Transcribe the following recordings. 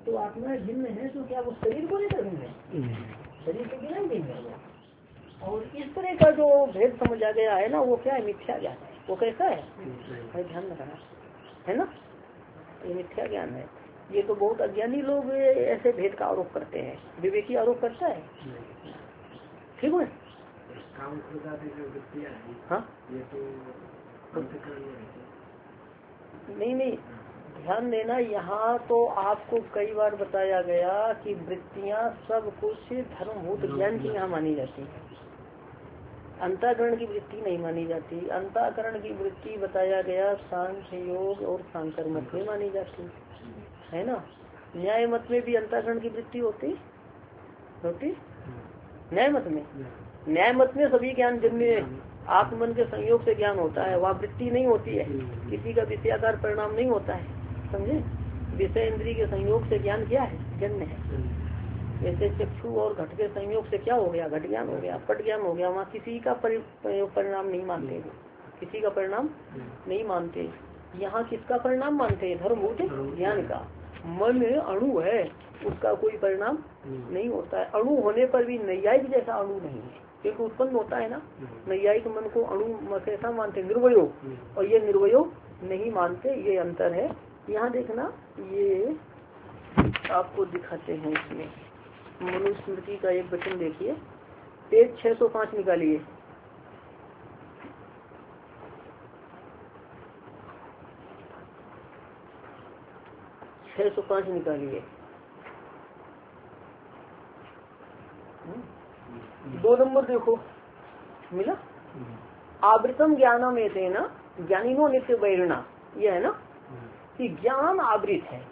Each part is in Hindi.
तो आत्मा भिन्न है, तो क्या वो शरीर को लेकर भिन्न है? शरीर के बिना ही भिन्न है वो। और इस तरह का जो भेद समझ आ गया है ना, वो क्या है? मिथ्या ज्ञान है। वो कैसा है? ध्यान रखना है ना, ये मिथ्या ज्ञान है। ये तो बहुत अज्ञानी लोग ऐसे भेद का आरोप करते हैं। विवेकी आरोप करता है, ठीक है। हाँ नहीं, ध्यान देना। यहाँ तो आपको कई बार बताया गया कि वृत्तियाँ सब कुछ धर्मभूत ज्ञान की यहाँ मानी जाती है, अंतःकरण की वृत्ति नहीं मानी जाती। अंतःकरण की वृत्ति बताया गया सांख्य योग और सांकर मत में मानी जाती है ना। न्याय मत में भी अंतःकरण की वृत्ति होती न्याय मत में। न्याय मत में सभी ज्ञान जिनमें आत्मन के संयोग से ज्ञान होता है वह वृत्ति नहीं होती है, किसी का विषयाकार परिणाम नहीं होता है, समझे। विषय इंद्रिय के संयोग से ज्ञान क्या है? जन्म है। जैसे चक्षु और घट के संयोग से क्या हो गया? घट ज्ञान हो गया, पट ज्ञान हो गया। वहाँ किसी का परिणाम नहीं मानते, किसी का परिणाम नहीं मानते। यहाँ किसका परिणाम मानते हैं? धर्मभूत ज्ञान का। मन अणु है, उसका कोई परिणाम नहीं होता है। अणु होने पर भी नैयायिक जैसा अणु नहीं है, क्योंकि उत्पन्न होता है ना। नैयायिक मन को अणु कैसा मानते? निर्वयो, और ये निर्वयो नहीं मानते। ये अंतर है। यहाँ देखना, ये आपको दिखाते हैं। इसमें मनुस्मृति का एक वचन देखिए, पेज 605 निकालिए। निकालिए। 2 नंबर देखो, मिला। आवृतम ज्ञानम एतेन ज्ञानिनो नित्य वैरिणा। ये है ना कि ज्ञान आवृत है।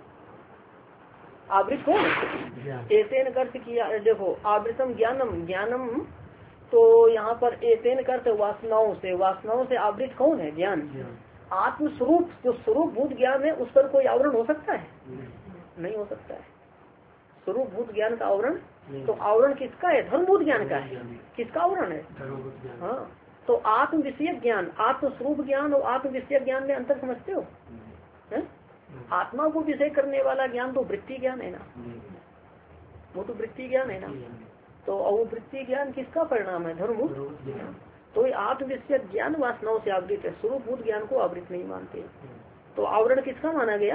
आवृत हो एतेन अर्थ किया। देखो आवृतम ज्ञानम, ज्ञानम तो यहाँ पर एतेन अर्थ वासनाओं से। वासनाओं से आवृत कौन है? ज्ञान। आत्म स्वरूप जो स्वरूप भूत ज्ञान है उस पर कोई आवरण हो सकता है? नहीं हो सकता है। स्वरूप भूत ज्ञान का आवरण, तो आवरण किसका है? धर्मभूत ज्ञान का है। किसका आवरण है? हाँ, तो आत्म विषय ज्ञान, आत्म स्वरूप ज्ञान और आत्म विषय ज्ञान में अंतर समझते हो? है? आत्मा को विषय करने वाला ज्ञान तो वृत्ति ज्ञान है ना, वो तो वृत्ति ज्ञान है ना। तो वो वृत्ति ज्ञान किसका परिणाम है? धर्मभूत। तो आत्म विषय ज्ञान वासनाओं से आवृत है, स्वरूप भूत ज्ञान को आवृत नहीं मानते। तो आवरण किसका माना गया?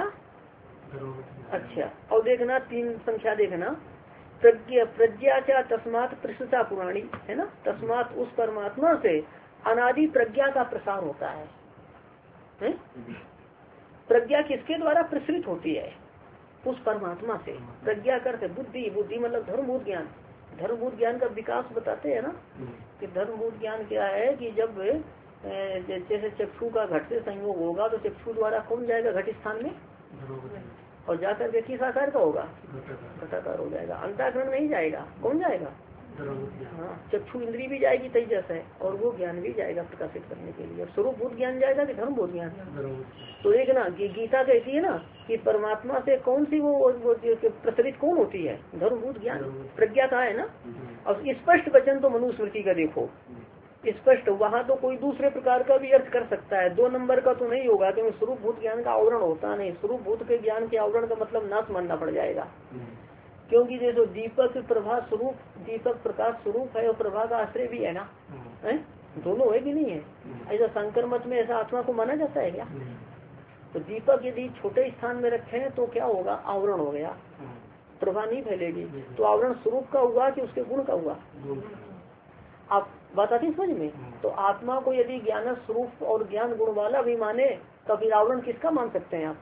अच्छा, और देखना 3 संख्या देखना। प्रज्ञा चा तस्मात प्रसुता पुराणी, है ना। तस्मात उस परमात्मा से अनादि प्रज्ञा का प्रसार होता है? प्रज्ञा किसके द्वारा प्रसृत होती है? उस परमात्मा से। प्रज्ञा करते बुद्धि, बुद्धि मतलब धर्मभूत ज्ञान। धर्मभूत ज्ञान का विकास बताते हैं ना कि धर्मभूत ज्ञान क्या है कि जब जैसे चक्षु का घट से संयोग होगा तो चक्षु द्वारा कौन जाएगा घट स्थान में, और जाकर के किस आकार का होगा? घटाकार हो जाएगा। अंतःकरण नहीं जाएगा, कौन जाएगा? हाँ, चक्षु इंद्री भी जाएगी तेजस है, और वो ज्ञान भी जाएगा प्रकाशित करने के लिए। स्वरूप भूत ज्ञान जाएगा कि धर्मभूत ज्ञान? तो एक ना गीता कहती है ना कि परमात्मा से कौन सी वो प्रचलित कौन होती है? धर्मभूत ज्ञान। प्रज्ञा का है ना। और स्पष्ट वचन तो मनुस्मृति का देखो, स्पष्ट। वहाँ तो कोई दूसरे प्रकार का भी अर्थ कर सकता है, 2 नंबर का तो नहीं होगा, क्योंकि स्वरूप भूत ज्ञान का आवरण होता नहीं। स्वरूप भूत के ज्ञान के आवरण का मतलब नाश मानना पड़ जाएगा, क्योंकि जैसे दीपक प्रभा स्वरूप, दीपक प्रकाश स्वरूप है और प्रभा का आश्रय भी है ना, है? दोनों है कि नहीं है? ऐसा शंकर मत में ऐसा आत्मा को माना जाता है क्या? तो दीपक यदि छोटे स्थान में रखे तो क्या होगा? आवरण हो गया, प्रभा नहीं फैलेगी। तो आवरण स्वरूप का हुआ कि उसके गुण का हुआ? आप बात आती समझ में। तो आत्मा को यदि ज्ञान स्वरूप और ज्ञान गुण वाला भी माने तो फिर आवरण किसका मान सकते हैं आप?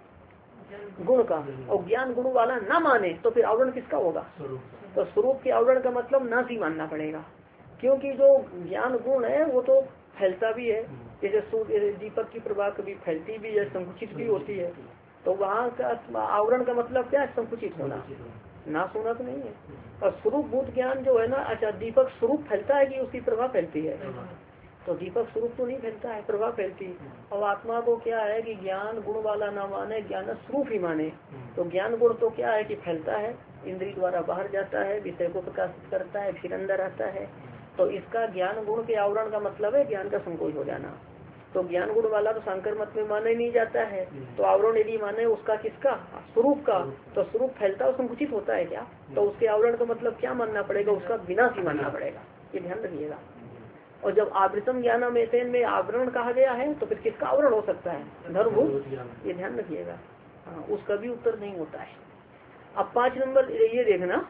गुण का। और ज्ञान गुण वाला ना माने तो फिर आवरण किसका होगा? तो स्वरूप के आवरण का मतलब नाश ही मानना पड़ेगा, क्योंकि जो ज्ञान गुण है वो तो फैलता भी है। जैसे दीपक की प्रभा कभी फैलती भी है, संकुचित भी होती है। तो वहाँ का आवरण का मतलब क्या है? संकुचित होना, नाश होना तो नहीं है। और स्वरूप भूत ज्ञान जो है ना, अच्छा दीपक स्वरूप फैलता है कि उसकी प्रभा फैलती है? तो दीपक स्वरूप तो नहीं फैलता है, प्रभा फैलती। और आत्मा को क्या है कि ज्ञान गुण वाला ना माने, ज्ञान स्वरूप ही माने। तो ज्ञान गुण तो क्या है कि फैलता है, इंद्रिय द्वारा बाहर जाता है, विषय को प्रकाशित करता है, फिर अंदर आता है। तो इसका ज्ञान गुण के आवरण का मतलब है ज्ञान का संकोच हो जाना। तो ज्ञान गुण वाला तो शंकर मत में माना ही नहीं जाता है। तो आवरण यदि माने उसका किसका, स्वरूप का, तो स्वरूप फैलता और संकुचित होता है क्या, तो उसके आवरण का मतलब क्या मानना पड़ेगा, उसका विनाश ही मानना पड़ेगा, ये ध्यान रखिएगा। और जब आवृतम ज्ञानम एतेन में आवरण कहा गया है तो फिर किसका आवरण हो सकता है, धर्मभूत, ये ध्यान रखिएगा। हाँ, उसका भी उत्तर नहीं होता है। अब 5 नंबर ये देखना,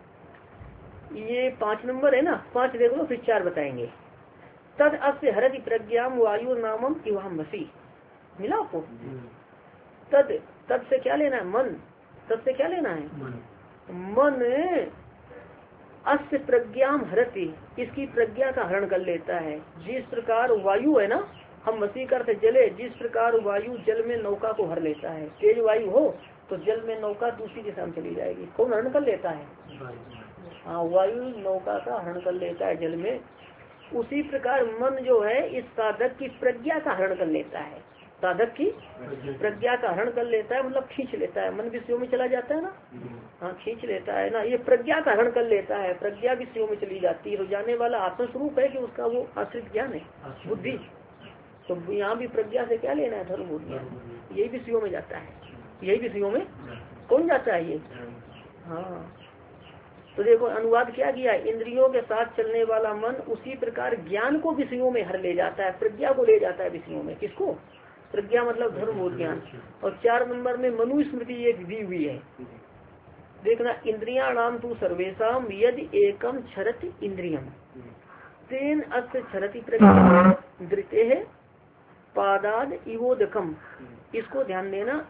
ये 5 नंबर है ना, 5 देख लो फिर 4 बताएंगे। तद अस्य हरति प्रज्ञाम वायु नामम इवहम मसी, मिला आपको। तद, तद से क्या लेना है, मन, तद से क्या लेना है, मन अस्य प्रज्ञाम हरति, इसकी प्रज्ञा का हरण कर लेता है। जिस प्रकार वायु है ना, हम मसी करते जले, जिस प्रकार वायु जल में नौका को हर लेता है, तेज वायु हो तो जल में नौका दूसरी दिशा में चली जाएगी, कौन हरण कर लेता है, हाँ वायु नौका का हरण कर लेता है जल में। उसी प्रकार मन जो है इस साधक की प्रज्ञा का हरण कर लेता है, साधक की प्रज्ञा का हरण कर लेता है, मतलब खींच लेता है, मन विषयों में चला जाता है ना, हाँ खींच लेता है ना, ये प्रज्ञा का हरण कर लेता है, प्रज्ञा विषयों में चली जाती है। तो जाने वाला आत्मस्वरूप है कि उसका वो आश्रित ज्ञान है, बुद्धि, तो यहाँ भी प्रज्ञा से क्या लेना है, धर्मभूत ज्ञान, यही विषयों में जाता है, यही विषयों में कौन जाता है ये, हाँ। तो देखो अनुवाद क्या किया, इंद्रियों के साथ चलने वाला मन उसी प्रकार ज्ञान को विषयों में हर ले जाता है, प्रज्ञा को ले जाता है विषयों में, किसको, प्रज्ञा मतलब धर्मभूत ज्ञान। और 4 नंबर में मनुस्मृति एक दी हुई है, देखना, इंद्रिया नाम तू सर्वेशम यदि एकम क्षरति इंद्रियम तेन अस्य क्षरति प्रज्ञा धृते है पादाद इवोदकम, इसको ध्यान देना।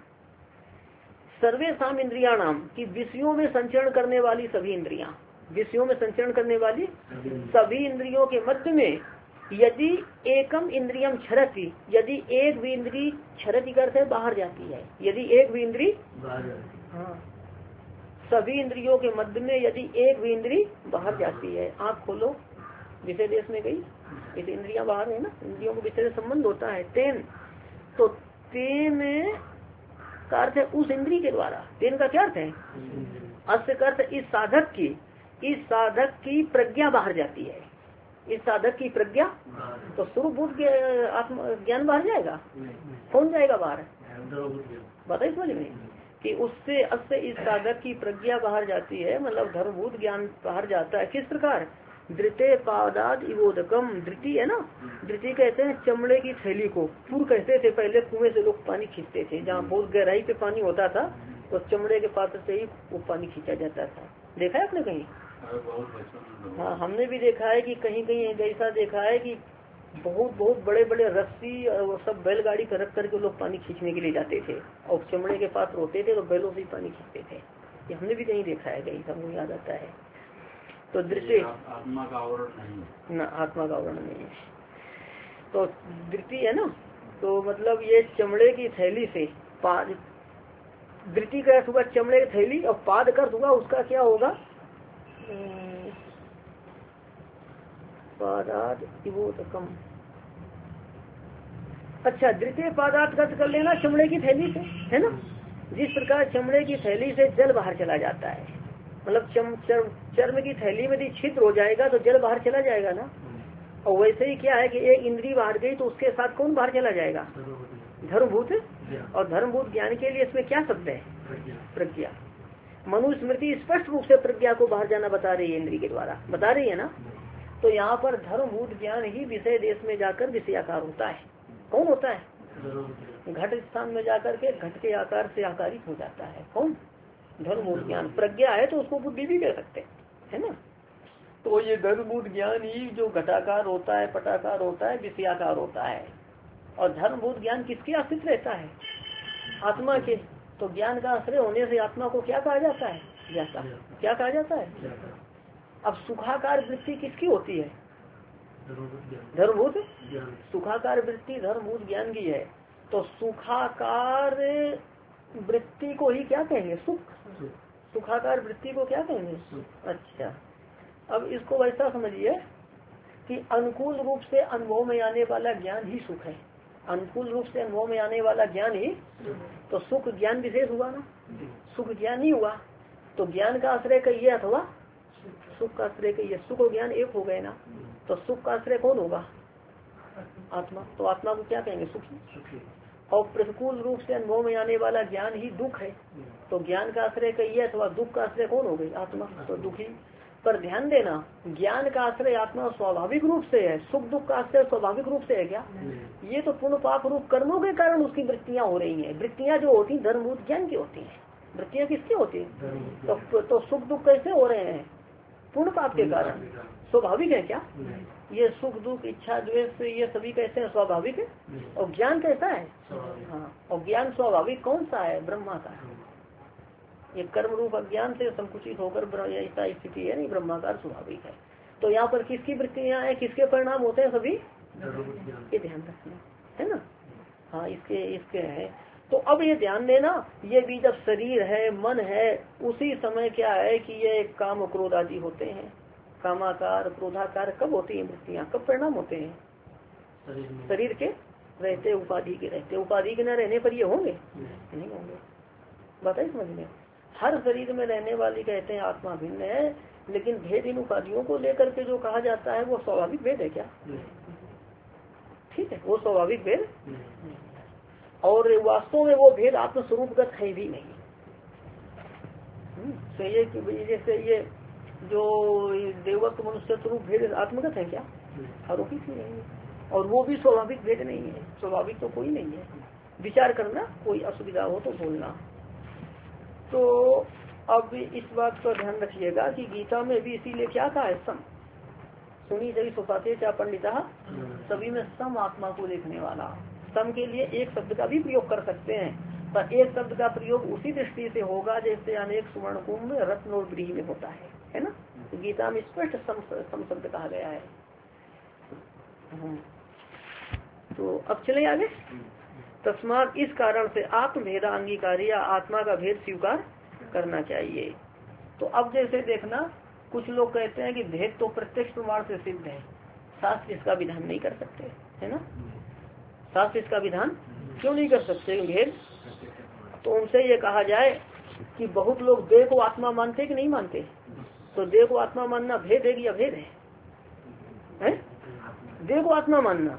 सर्वेशम इंद्रिया नाम की विषयों में संचरण करने वाली सभी इंद्रियां, विषयों में संचरण करने वाली सभी इंद्रियों के मध्य में यदि एकम इंद्रियम क्षरति, यदि एक भी इंद्री क्षरति करते बाहर जाती है, यदि एक भी इंद्री, हाँ सभी इंद्रियों के मध्य में यदि एक भी इंद्री बाहर जाती है, आँख खोलो विषय देश में गई, इसे इंद्रियां बाहर है ना, इंद्रियों को विषय से संबंध होता है, तेन, तो तेन का अर्थ है उस इंद्री के द्वारा, तेन का क्या अर्थ है, अस्य का अर्थ इस साधक की प्रज्ञा बाहर जाती है, इस साधक की प्रज्ञा, तो स्वरूप आत्मा ज्ञान बाहर जाएगा, कौन जाएगा बाहर, बताइए समझ में कि उससे अस्य इस साधक की प्रज्ञा बाहर जाती है, मतलब धर्मभूत ज्ञान बाहर जाता है। किस प्रकार, धृते पादाद इवोदकम, धृति है ना, धृति कहते हैं चमड़े की थैली को, पूर्व कहते थे पहले कुएं से लोग पानी खींचते थे, जहाँ बहुत गहराई पे पानी होता था तो चमड़े के पात्र से ही वो पानी खींचा जाता था, देखा है आपने कहीं, हाँ हमने भी देखा है कि कहीं कहीं ऐसा देखा है कि बहुत बहुत बड़े बड़े रस्सी और सब बैलगाड़ी पर रख करके लोग पानी खींचने के लिए जाते थे, और चमड़े के पात्र होते थे तो बैलों से ही पानी खींचते थे, ये हमने भी कहीं देखा है, कहीं हमको याद आता है। तो दृष्टि आत्मा का आवरण नहीं ना, आत्मा का आवरण नहीं है, तो दृष्टि है ना, तो मतलब ये चमड़े की थैली से पाद, दृष्टि का हुआ चमड़े की थैली, और पाद कर हुआ उसका क्या होगा, पादात इवोदकम, अच्छा द्वितीय पादात कर्त कर लेना चमड़े की थैली से, है ना, जिस प्रकार चमड़े की थैली से जल बाहर चला जाता है, मतलब चर्म की थैली में यदि छिद्र हो जाएगा तो जल बाहर चला जाएगा ना, और वैसे ही क्या है कि एक इंद्री बाहर गई तो उसके साथ कौन बाहर चला जाएगा, धर्मभूत, और धर्मभूत ज्ञान के लिए इसमें क्या शब्द है, प्रज्ञा। मनुस्मृति स्पष्ट रूप से प्रज्ञा को बाहर जाना बता रही है, इंद्री के द्वारा बता रही है ना, तो यहाँ पर धर्मभूत ज्ञान ही विषय देश में जाकर विषयाकार होता है, कौन होता है, घट स्थान में जाकर के घट के आकार से आकारित हो जाता है, कौन, धर्मभूत ज्ञान। प्रज्ञा है तो उसको बुद्धि भी कह सकते है ना, तो ये धर्मभूत ज्ञान ही जो घटाकार होता है, पटाकार होता है, विषयाकार होता है। और धर्मभूत ज्ञान किसके आश्रित रहता है, आत्मा के, तो ज्ञान का आश्रय होने से आत्मा को क्या कहा जाता है, ज्ञाता, क्या कहा जाता है। अब सुखाकार वृत्ति किसकी होती है, धर्मभूत, सुखाकार वृत्ति धर्मभूत ज्ञान की है, तो सुखाकार वृत्ति को ही क्या कहेंगे, सुख, सुखाकार वृत्ति को क्या कहेंगे। अच्छा, अब इसको वैसा समझिए कि अनुकूल रूप से अनुभव में आने वाला ज्ञान ही सुख है, अनुकूल रूप से अनुभव में आने वाला ज्ञान ही, तो सुख ज्ञान विशेष हुआ ना, सुख ज्ञान ही हुआ, तो ज्ञान का आश्रय कहिए अथवा सुख का आश्रय कहिए, सुख और ज्ञान एक हो गए ना, तो सुख का आश्रय कौन होगा, आत्मा, तो आत्मा को क्या कहेंगे? सुखी। और प्रतिकूल रूप से अनुभव में आने वाला ज्ञान ही दुख है, तो ज्ञान का आश्रय कहिए अथवा दुख का आश्रय कौन हो गई? आत्मा, तो दुखी। पर ध्यान देना, ज्ञान का आश्रय आत्मा स्वाभाविक रूप से है, सुख दुख का आश्रय स्वाभाविक रूप से है क्या? ये तो पुण्य पाप रूप कर्मों के कारण उसकी वृत्तियां हो रही हैं। वृत्तियां जो होती हैं धर्मभूत ज्ञान की होती हैं। वृत्तियां किसकी होती है? तो सुख दुख कैसे हो रहे हैं? पुण्य पाप के कारण। स्वाभाविक है क्या? ये सुख दुख इच्छा द्वेष ये सभी कैसे हैं? स्वाभाविक है। और ज्ञान कैसा है? हाँ, और ज्ञान स्वाभाविक कौन सा है? ब्रह्मा का है। ये कर्म रूप अज्ञान से संकुचित होकर ऐसा स्थिति है नहीं, ब्रह्माकार स्वाभाविक है। तो यहाँ पर किसकी वृत्तियां हैं, किसके परिणाम होते हैं? सभी ये ध्यान रखना है ना। हाँ, इसके है। तो अब ये ध्यान देना, ये भी जब शरीर है मन है उसी समय क्या है कि ये काम क्रोध आदि होते हैं। कामाकार क्रोधाकार कब होती है वृत्तियाँ, कब परिणाम होते हैं? शरीर के रहते, उपाधि के रहते। उपाधि के न रहने पर ये होंगे? नहीं होंगे। बताइए समझ में। हर शरीर में रहने वाली कहते हैं आत्मा भिन्न है, लेकिन भेद इन उपाधियों को लेकर के जो कहा जाता है वो स्वाभाविक भेद है क्या? ठीक है, वो स्वाभाविक भेद। और वास्तव में वो भेद आत्मस्वरूपगत है भी नहीं। तो ये जैसे ये जो देवत्व मनुष्य स्वरूप भेद आत्मगत है क्या? आरोपित ही नहीं है। और वो भी स्वाभाविक भेद नहीं है। स्वाभाविक तो कोई नहीं है। विचार करना, कोई असुविधा हो तो बोलना। तो अब इस बात का ध्यान रखिएगा कि गीता में भी इसीलिए क्या कहा है? सम सुनी सभी सुपाते क्या पंडिता, सभी में सम आत्मा को देखने वाला। सम के लिए एक शब्द का भी प्रयोग कर सकते हैं, पर एक शब्द का प्रयोग उसी दृष्टि से होगा जैसे अनेक सुवर्ण कुंभ रत्न और व्रीहि में होता है ना। तो गीता में स्पष्ट सम शब्द कहा गया है। तो अब चले आगे। तस्मात इस कारण से आत्मभेदा अंगीकार या आत्मा का भेद स्वीकार करना चाहिए। तो अब जैसे देखना, कुछ लोग कहते हैं कि भेद तो प्रत्यक्ष प्रमाण से सिद्ध है, शास्त्र इसका विधान नहीं कर सकते, है ना। शास्त्र इसका विधान क्यों नहीं कर सकते भेद? तो उनसे ये कहा जाए कि बहुत लोग देह को आत्मा मानते कि नहीं मानते? तो देह को आत्मा मानना भेद है कि अभेद है? देह को आत्मा मानना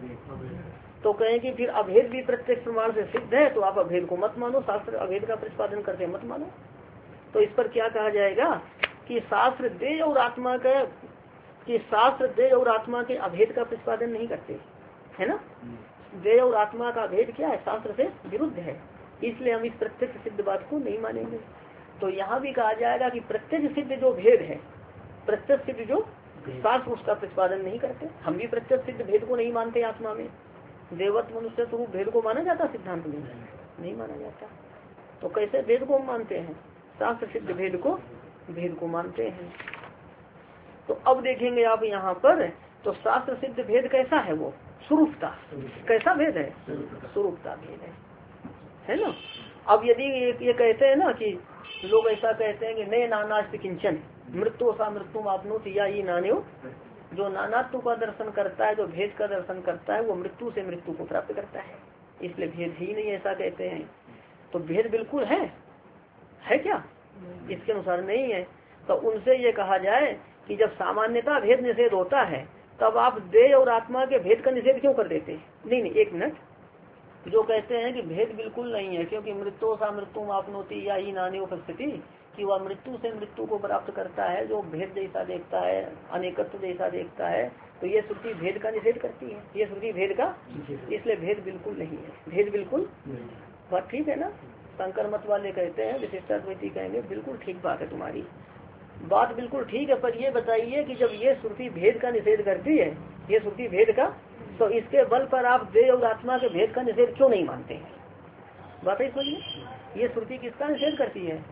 तो कहें कि फिर अभेद भी प्रत्यक्ष प्रमाण से सिद्ध है, तो आप अभेद को मत मानो, शास्त्र अभेद का प्रतिपादन करते मत मानो। तो इस पर क्या कहा जाएगा कि शास्त्र देह और आत्मा का, कि शास्त्र देह और आत्मा के अभेद का प्रतिपादन नहीं करते, है ना। देह और आत्मा का भेद क्या है? शास्त्र से विरुद्ध है, इसलिए हम इस प्रत्यक्ष सिद्ध बात को नहीं मानेंगे। तो यहाँ भी कहा जाएगा कि प्रत्यक्ष सिद्ध जो भेद है, प्रत्यक्ष सिद्ध जो शास्त्र उसका प्रतिपादन नहीं करते। हम भी प्रत्यक्ष सिद्ध भेद को नहीं मानते। आत्मा में देवत्व मनुष्य स्वरूप भेद को माना जाता? सिद्धांत में नहीं माना जाता। तो कैसे भेद को मानते हैं? शास्त्र सिद्ध भेद को मानते हैं। तो अब देखेंगे आप यहाँ पर, तो शास्त्र सिद्ध भेद कैसा है? वो स्वरूपता। कैसा भेद है? स्वरूपता भेद है ना। अब यदि ये कहते हैं ना कि लोग ऐसा कहते हैं कि नए नानास्ति किंचन मृत्यु सा मृत्यु आपनोति या ये नान्यो, जो नानात्व का दर्शन करता है, जो भेद का दर्शन करता है, वो मृत्यु से मृत्यु को प्राप्त करता है, इसलिए भेद ही नहीं, ऐसा कहते हैं। तो भेद बिल्कुल है क्या? इसके अनुसार नहीं है। तो उनसे ये कहा जाए कि जब सामान्यता भेद निषेध होता है, तब आप देह और आत्मा के भेद का निषेध क्यों कर देते? नहीं, एक मिनट। जो कहते हैं कि भेद बिल्कुल नहीं है, क्योंकि मृत्यु सा मृत्यु आपनोति या ही नानी उपस्थिति, कि वह मृत्यु से मृत्यु को प्राप्त करता है, जो भेद जैसा देखता है, अनेकत्व जैसा देखता है, तो ये श्रुति भेद का निषेध करती है। ये श्रुति भेद का, इसलिए भेद बिल्कुल नहीं है। भेद बिल्कुल बात ठीक है ना। शंकर मत वाले कहते हैं, विशिष्टाद्वैती कहेंगे बिल्कुल ठीक बात है, तुम्हारी बात बिल्कुल ठीक है। पर ये बताइए कि जब ये श्रुति भेद का निषेध करती है, ये श्रुति भेद का, तो इसके बल पर आप देह और आत्मा के भेद का निषेध क्यों नहीं मानते हैं? बात ही सुनिए, ये श्रुति किसका निषेध करती है?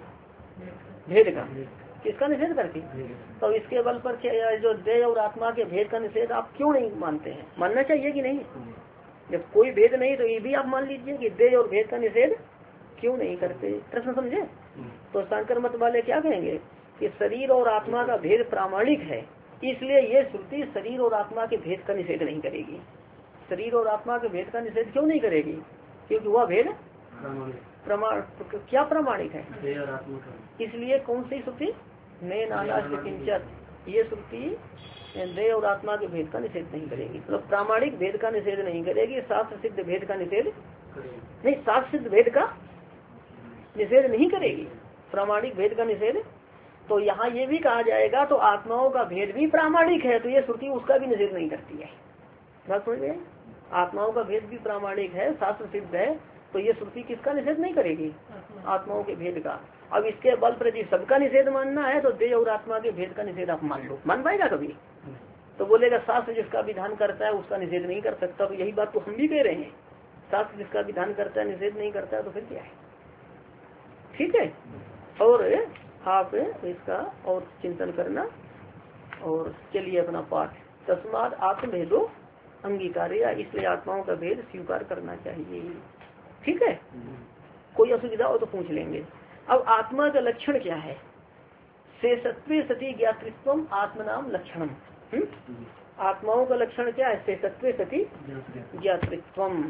भेद का। किसका निषेध करती? तो इसके बल पर जो देह और आत्मा के भेद का निषेध आप क्यों नहीं मानते हैं? मानना चाहिए कि नहीं? जब कोई भेद नहीं तो ये भी आप मान लीजिए कि देह और भेद का निषेध क्यों नहीं करते। प्रश्न समझे? तो शंकर मत वाले क्या कहेंगे कि शरीर और आत्मा का भेद प्रामाणिक है, इसलिए ये श्रुति शरीर और आत्मा के भेद का निषेध नहीं करेगी। शरीर और आत्मा के भेद का निषेध क्यों नहीं करेगी? क्योंकि वह भेद प्रमाण क्या प्रामाणिक है, इसलिए कौन सी श्रुति? नए नानास्ति किंचन, ये श्रुति देह और आत्मा के भेद का निषेध नहीं करेगी। मतलब प्रामाणिक भेद का निषेध नहीं करेगी, शास्त्र सिद्ध भेद का निषेध नहीं, शास्त्र सिद्ध भेद का निषेध नहीं करेगी, प्रामाणिक भेद का निषेध। तो यहाँ ये भी कहा जाएगा तो आत्माओं का भेद भी प्रामाणिक है, तो ये श्रुति उसका भी निषेध नहीं करती है। बात समझ गए? आत्माओं का भेद भी प्रामाणिक है, शास्त्र सिद्ध है, तो ये श्रुति किसका निषेध नहीं करेगी? आत्माओं के भेद का। अब इसके बल पर यदि सबका निषेध मानना है तो देह और आत्मा के भेद का निषेध आप मान लो, मान पाएगा कभी? तो बोलेगा शास्त्र जिसका विधान करता है उसका निषेध नहीं कर सकता। तो यही बात तो हम भी कह रहे हैं, शास्त्र जिसका विधान करता है निषेध नहीं करता है, तो फिर क्या है? ठीक है। और आप इसका और चिंतन करना। और चलिए अपना पाठ, तस्माद आत्मभेदो अंगीकार्य, इसलिए आत्माओं का भेद स्वीकार करना चाहिए। ठीक है, कोई असुविधा हो तो पूछ लेंगे। अब आत्मा का लक्षण क्या है? शेषत्वे सती ज्ञातृत्वम आत्मनाम लक्षणम। आत्माओं का लक्षण क्या है? शेषत्वे सती ज्ञातृत्वम।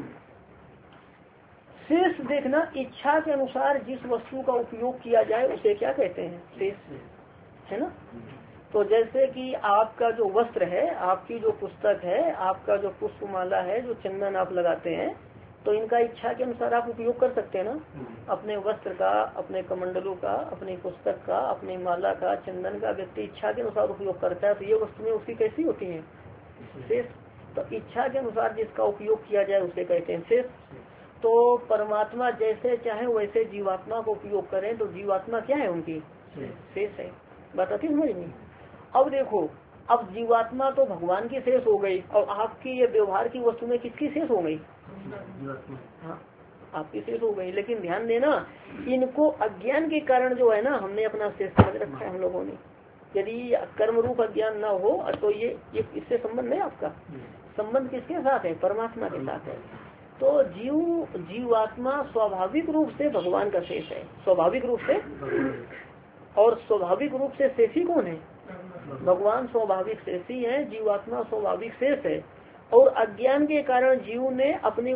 शेष देखना, इच्छा के अनुसार जिस वस्तु का उपयोग किया जाए उसे क्या कहते हैं? शेष, है ना। तो जैसे कि आपका जो वस्त्र है, आपकी जो पुस्तक है, आपका जो पुष्पमाला है, जो चंदन आप लगाते हैं, तो इनका इच्छा के अनुसार आप उपयोग कर सकते हैं ना। अपने वस्त्र का, अपने कमंडलों का, अपनी पुस्तक का, अपनी माला का, चंदन का व्यक्ति इच्छा के अनुसार उपयोग करता है, तो ये वस्तुएं उसकी कैसी होती हैं? शेष। तो इच्छा के अनुसार जिसका उपयोग किया जाए उसे कहते हैं शेष। तो परमात्मा जैसे चाहे वैसे जीवात्मा को उपयोग करें तो जीवात्मा क्या है? उनकी शेष है। बताती समझ नहीं। अब देखो, अब जीवात्मा तो भगवान की शेष हो गई, और आपकी ये व्यवहार की वस्तु में किसकी शेष हो गई? हाँ, आपकी शेष हो गई। लेकिन ध्यान देना, इनको अज्ञान के कारण जो है ना, हमने अपना शेष समझ रखा है हम लोगों ने। यदि कर्म रूप अज्ञान न हो तो ये इससे संबंध है। आपका संबंध किसके साथ है? परमात्मा के साथ है। तो जीवात्मा स्वाभाविक रूप से भगवान का शेष है, स्वाभाविक रूप से। और स्वाभाविक रूप से शेषी कौन है? भगवान स्वाभाविक शेषी है, जीवात्मा स्वाभाविक शेष है। और अज्ञान के कारण जीव ने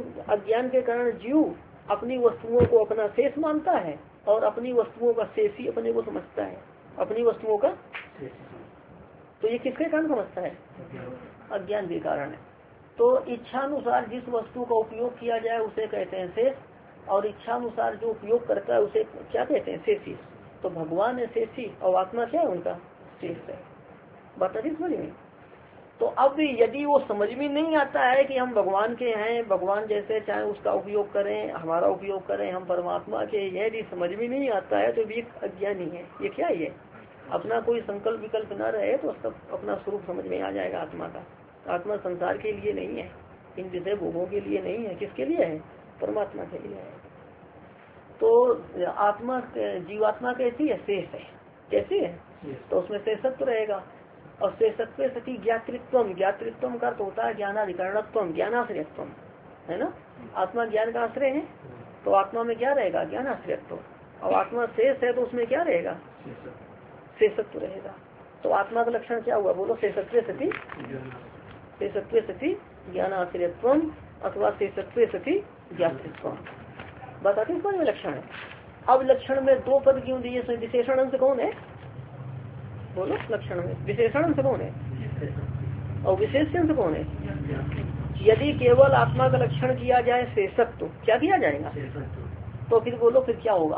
अपनी वस्तुओं को अपना शेष मानता है, और अपनी वस्तुओं का शेषी अपने को समझता है, अपनी वस्तुओं का। तो ये किसके कारण समझता है? अज्ञान के कारण है। तो इच्छानुसार जिस वस्तु का उपयोग किया जाए उसे कहते हैं शेष, और इच्छानुसार जो उपयोग करता है उसे क्या कहते हैं? शेषी। तो भगवान है शेषी, और आत्मा क्या है? उनका शेष है। बात समझ में? तो अब यदि वो समझ में नहीं आता है कि हम भगवान के हैं, भगवान जैसे चाहे उसका उपयोग करें, हमारा उपयोग करें, हम परमात्मा के, यदि समझ में नहीं आता है तो भी अज्ञानी है। ये क्या है? ये अपना कोई संकल्प विकल्प न रहे तो सब अपना स्वरूप समझ में आ जाएगा आत्मा का। आत्मा संसार के लिए नहीं है, इन विषय भोगों के लिए नहीं है। किसके लिए है? परमात्मा के लिए है। तो आत्मा, जीवात्मा कैसी है? शेष है। कैसी है? तो उसमें शेषत्व रहेगा। और शेषत्व सती ज्ञातृत्वम, ज्ञातृत्वम का अर्थ होता है ज्ञानाधिकरणत्वम, ज्ञानाश्रयत्वम, है ना। आत्मा ज्ञान का आश्रय है, तो आत्मा में क्या रहेगा? ज्ञानाश्रयत्व। और आत्मा शेष है तो उसमें क्या रहेगा? शेषत्व रहेगा। तो आत्मा का लक्षण क्या हुआ? बोलो, शेषत्व सती, शेषत्व सती ज्ञानाश्रयत्वम, अथवा शेषत्व सती ज्ञातृत्वम। बताते हैं में लक्षण है। अब लक्षण में दो पद क्यों दिए? विशेषण अंश कौन है? बोलो, लक्षण में विशेषण अंश कौन है और विशेष अंश कौन है? यदि केवल आत्मा का लक्षण किया जाए शेषत्व, क्या किया जाएगा? तो फिर बोलो, फिर क्या होगा?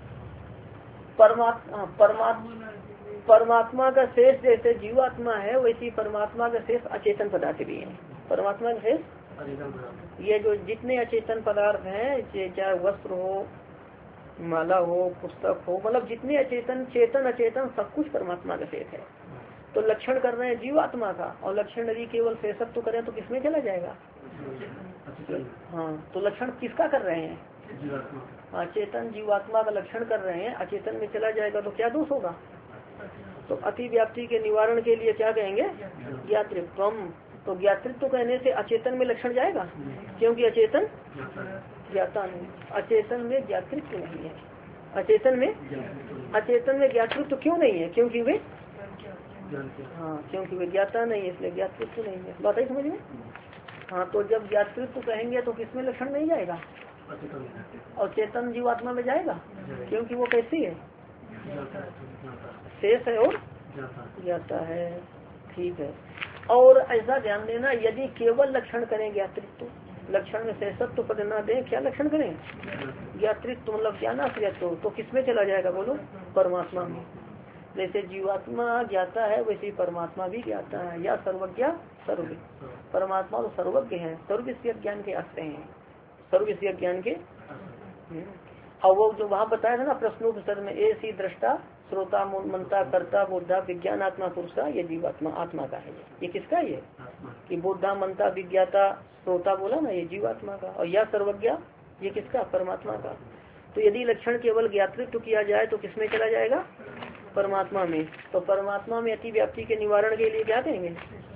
परमात्मा का शेष जैसे जीवात्मा है, वैसी परमात्मा का शेष अचेतन पदार्थ भी है। परमात्मा का शेष, ये जो जितने अचेतन पदार्थ हैं, चाहे वस्त्र हो, माला हो, पुस्तक हो, मतलब जितने अचेतन, चेतन, अचेतन, सब कुछ परमात्मा का शेष है। तो लक्षण कर रहे हैं जीवात्मा का, और लक्षण यदि केवल शेषत्व तो करें तो किसमें चला जाएगा? हाँ, तो लक्षण किसका कर रहे हैं? हाँ, चेतन जीवात्मा का लक्षण कर रहे हैं, अचेतन में चला जाएगा तो क्या दोष होगा? तो अति व्याप्ति के निवारण के लिए क्या कहेंगे? ज्ञातृत्वम। तो ज्ञातृत्व कहने से अचेतन में लक्षण जाएगा, क्योंकि अचेतन ज्ञाता नहीं, अचेतन में ज्ञातृत्व नहीं है। अचेतन में ज्ञातृत्व क्यों नहीं है? क्योंकि वे क्योंकि वे ज्ञाता नहीं है, इसलिए ज्ञातृत्व नहीं है। बात है समझ में? हाँ, तो जब ज्ञातृत्व कहेंगे तो किसमें लक्षण नहीं जाएगा? और चेतन जीवात्मा में जाएगा, क्योंकि वो कैसी है? शेष है और ज्ञाता है। ठीक है। और ऐसा ध्यान देना, यदि केवल लक्षण करें ज्ञातृत्व, लक्षण में शेषत्व पद न दें, क्या लक्षण करें? ज्ञातृत्व मतलब ज्ञानाश्रयत्व, तो किसमें चला जाएगा बोलो? परमात्मा में। जैसे जीवात्मा ज्ञाता है वैसे ही परमात्मा भी ज्ञाता है, या सर्वज्ञ सर्व। परमात्मा तो सर्वज्ञ है, सर्व विषय ज्ञान के आश्रय हैं, सर्व विषय ज्ञान के। और वो जो वहाँ बताया था ना प्रश्नोपसर में, ऐसी दृष्टा श्रोता मनता कर्ता बोधा विज्ञान आत्मा पुरुषा, ये जीवात्मा आत्मा का है। ये किसका? ये कि बोधा मनता विज्ञाता श्रोता बोला ना, ये जीवात्मा का। और या सर्वज्ञ ये किसका? परमात्मा का। तो यदि लक्षण केवल ज्ञातृत्व किया जाए तो किसमें चला जाएगा? परमात्मा में। तो परमात्मा में अति व्याप्ति के निवारण के लिए क्या कहेंगे?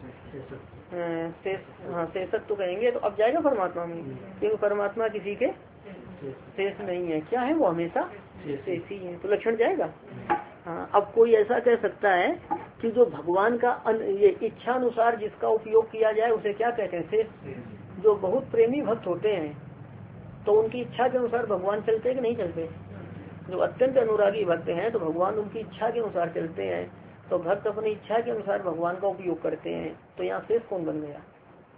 शेषत्व कहेंगे। तो अब जाएगा परमात्मा में, क्योंकि परमात्मा किसी के शेष नहीं है। क्या है वो? हमेशा शेष ही है। तो लक्षण जाएगा। हाँ, अब कोई ऐसा कह सकता है कि जो भगवान का ये इच्छा अनुसार जिसका उपयोग किया जाए उसे क्या कहते हैं? शेष। जो बहुत प्रेमी भक्त होते हैं तो उनकी इच्छा के अनुसार भगवान चलते हैं कि नहीं चलते? जो अत्यंत अनुरागी भक्त हैं तो भगवान उनकी इच्छा के अनुसार चलते हैं, तो भक्त अपनी इच्छा के अनुसार भगवान का उपयोग करते हैं। तो यहाँ शेष कौन बन गया?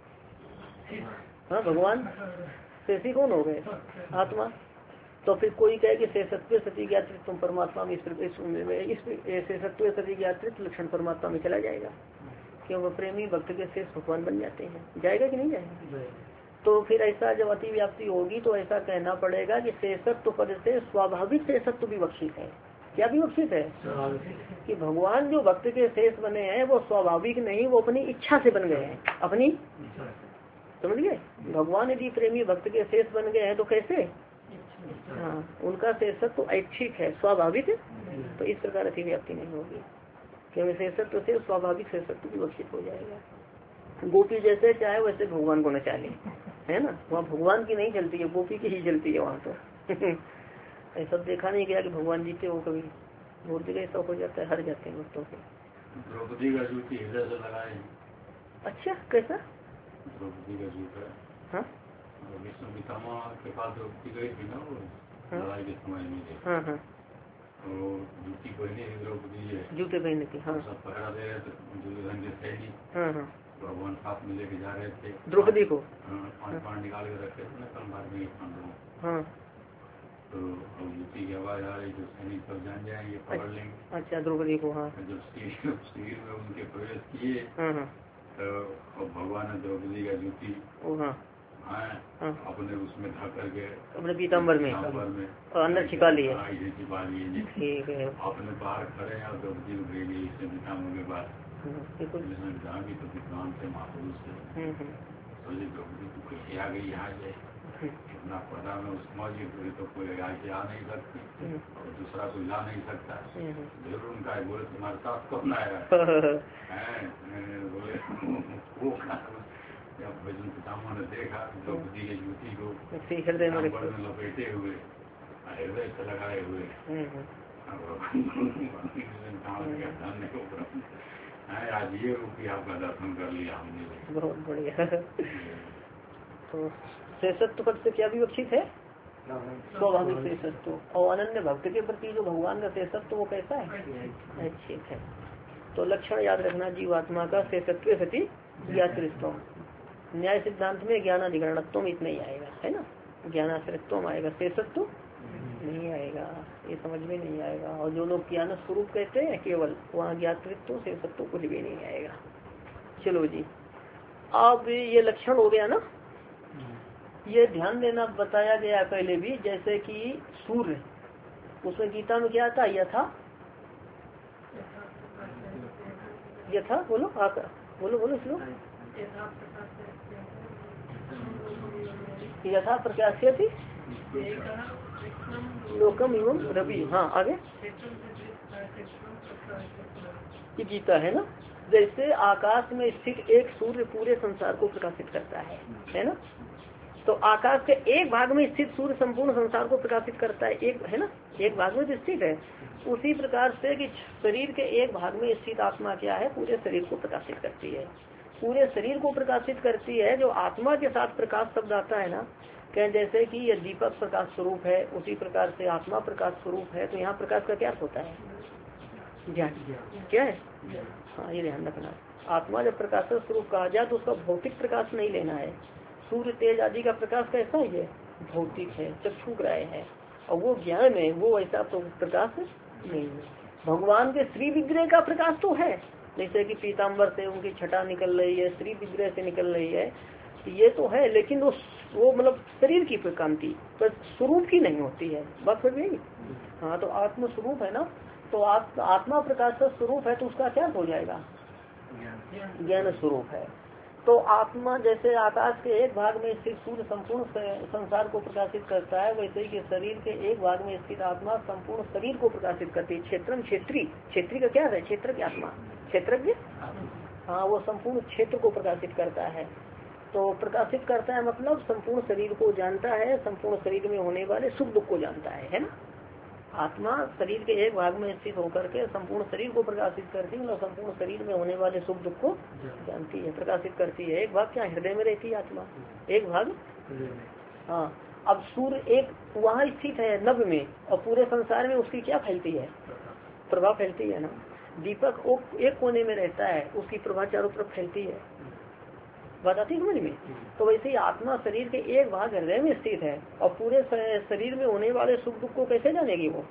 हाँ, भगवान शेषी कौन हो गए? आत्मा। तो फिर कोई कहे कि शेषत्व सती ज्ञातृत्व परमात्मा में, इस शेषत्व सती ज्ञातृत्व लक्षण परमात्मा में चला जाएगा, क्योंकि प्रेमी भक्त के शेष भगवान बन जाते हैं। जाएगा कि नहीं जाएगा? तो फिर ऐसा जब अति व्याप्ति होगी तो ऐसा कहना पड़ेगा कि शेषत्व पद से स्वाभाविक शेषत्व विवक्षित है। क्या विवक्षित है? कि भगवान जो भक्त के शेष बने हैं वो स्वाभाविक नहीं, वो अपनी इच्छा से बन गए हैं। अपनी समझ गए? भगवान यदि प्रेमी भक्त के शेष बन गए हैं तो कैसे? हाँ, उनका शेषत्व ऐच्छिक है, स्वाभाविक है। तो इस प्रकार अति व्याप्ति नहीं होगी, क्योंकि शेषत्व से स्वाभाविक शेषत्व विवक्षित हो जाएगा। गोपी जैसे चाहे वैसे भगवान को न चाहे, है ना? वहाँ भगवान की नहीं चलती है, गोपी की ही चलती है वहाँ तो। ऐसा देखा नहीं गया कि भगवान जीते हो कभी, बहुत जगह ऐसा हो जाता है, हर जाते हैं भक्तों से। द्रौपदी का जूती हृदय से लगाए। अच्छा, कैसा? द्रौपदी का जूता। हाँ, विष्णु पितामह के पास द्रौपदी गई थी ना, वो लड़ाई के समय में। हाँ हाँ, तो जूती पहनी थी द्रौपदी है, जूते पहने थे। हाँ, सब पहरा दे रहे थे दुर्योधन के सैनिक। हाँ हाँ, भगवान साथ में लेके जा रहे थे द्रौपदी को। पान निकाल के रखे थे ना कलमार में। हाँ, तो जूती की आवाज आ रही तो सैनिक सब जान जाएंगे, पकड़ लेंगे। अच्छा, द्रौपदी को। हाँ, जब शिविर में उनके प्रवेश किए तो भगवान ने द्रौपदी का जूती अपने उसमें ढक करके, अपने पीताम्बर में और अंदर छिपा लिए। छिपा लिए। ठीक है। अपने बाहर खड़े हैं और द्रौपदी को भेज लिए इससे पीताम्बर के बाद। जहाँ भी तो विद्वान से महापुरुष है, तो ये द्रौपदी तो कैसे आ गई यहाँ से? अपना पर्दा में समझ गई तो कोई आगे आ नहीं सकती और दूसरा कोई ला नहीं सकता। जरूर उनका बोले तुम्हारे साथ कौन आएगा? बोले वो जब भजन पितामह ने देखा द्रौपदी की जूती को हृदय में लपेटे हुए, हृदय से लगाए हुए, आज ये रूपी आपका दर्शन कर लिया हमने। बहुत बढ़िया। तो शेषत्व पद से क्या विवक्षित है? स्वाभाविक शेषत्व। और अनन्य भक्त के प्रति जो भगवान का शेषत्व वो कैसा है? ठीक है। तो लक्षण याद रखना जीवात्मा का शेषत्व सती ज्ञातृत्व। न्याय सिद्धांत में ज्ञानाधिकरणत्व में इतना ही आएगा, है ना? ज्ञानाश्रयत्व आएगा, शेषत्व नहीं आएगा, ये समझ में नहीं आएगा। और जो लोग ज्ञान स्वरूप कहते हैं केवल, वहाँ ज्ञातृत्व शेषत्व कुछ भी नहीं आएगा। चलो जी, अब ये लक्षण हो गया ना। ये ध्यान देना बताया गया पहले भी, जैसे कि सूर्य, उसमें गीता में क्या था? यथा बोलो बोलो श्लोक। यथा प्रकाश्यति लोकम एवं रवि। हाँ, आगे ये गीता है ना। जैसे आकाश में स्थित एक सूर्य पूरे संसार को प्रकाशित करता है ना? तो आकाश के एक भाग में स्थित सूर्य संपूर्ण संसार को प्रकाशित करता है, एक है ना, एक भाग में स्थित है। उसी प्रकार से कि शरीर के एक भाग में स्थित आत्मा क्या है? पूरे शरीर को प्रकाशित करती है, पूरे शरीर को प्रकाशित करती है। जो आत्मा के साथ प्रकाश शब्द आता है ना, कहें जैसे कि ये दीपक प्रकाश स्वरूप है, उसी प्रकार से आत्मा प्रकाश स्वरूप है। तो यहाँ प्रकाश का क्या होता है? ज्ञान। क्या है? हाँ, ये ध्यान रखना। आत्मा जब प्रकाश स्वरूप कहा जाए तो उसका भौतिक प्रकाश नहीं लेना है। सूर्य तेज आदि का प्रकाश कैसा है, भौतिक है, चक्षु ग्राह्य है, और वो ज्ञान है, वो ऐसा तो प्रकाश नहीं है। भगवान के श्री विग्रह का प्रकाश तो है, जैसे कि पीताम्बर से उनकी छटा निकल रही है, श्री विग्रह से निकल रही है, ये तो है, लेकिन वो मतलब शरीर की प्रकांति पर स्वरूप की नहीं होती है। बात समझ गई? हाँ, तो आत्म स्वरूप है ना, तो आत्मा प्रकाश का स्वरूप है, तो उसका क्या हो जाएगा, ज्ञान स्वरूप है। तो आत्मा जैसे आकाश के एक भाग में स्थित सूर्य संपूर्ण संसार को प्रकाशित करता है, वैसे ही कि शरीर के एक भाग में स्थित आत्मा संपूर्ण शरीर को प्रकाशित करती है। क्षेत्रम क्षेत्री, क्षेत्री का क्या है, क्षेत्र की आत्मा, क्षेत्रज्ञ, हाँ, वो संपूर्ण क्षेत्र को प्रकाशित करता है। तो प्रकाशित करता है मतलब संपूर्ण शरीर को जानता है, संपूर्ण शरीर में होने वाले सुख दुख को जानता है ना। आत्मा शरीर के एक भाग में स्थित होकर के संपूर्ण शरीर को प्रकाशित करती है, मतलब संपूर्ण शरीर में होने वाले सुख दुख को जानती है, प्रकाशित करती है। एक भाग क्या हृदय में रहती है आत्मा, एक भाग, हाँ। अब सूर्य एक वहाँ स्थित है नभ में, और पूरे संसार में उसकी क्या फैलती है, प्रभाव फैलती है ना। दीपक एक कोने में रहता है, उसकी प्रभा चारों तरफ फैलती है, बात आती है समझ में। तो वैसे ही आत्मा शरीर के एक भाग हृदय में स्थित है, और पूरे शरीर में होने वाले सुख दुख को कैसे जानेगी वो,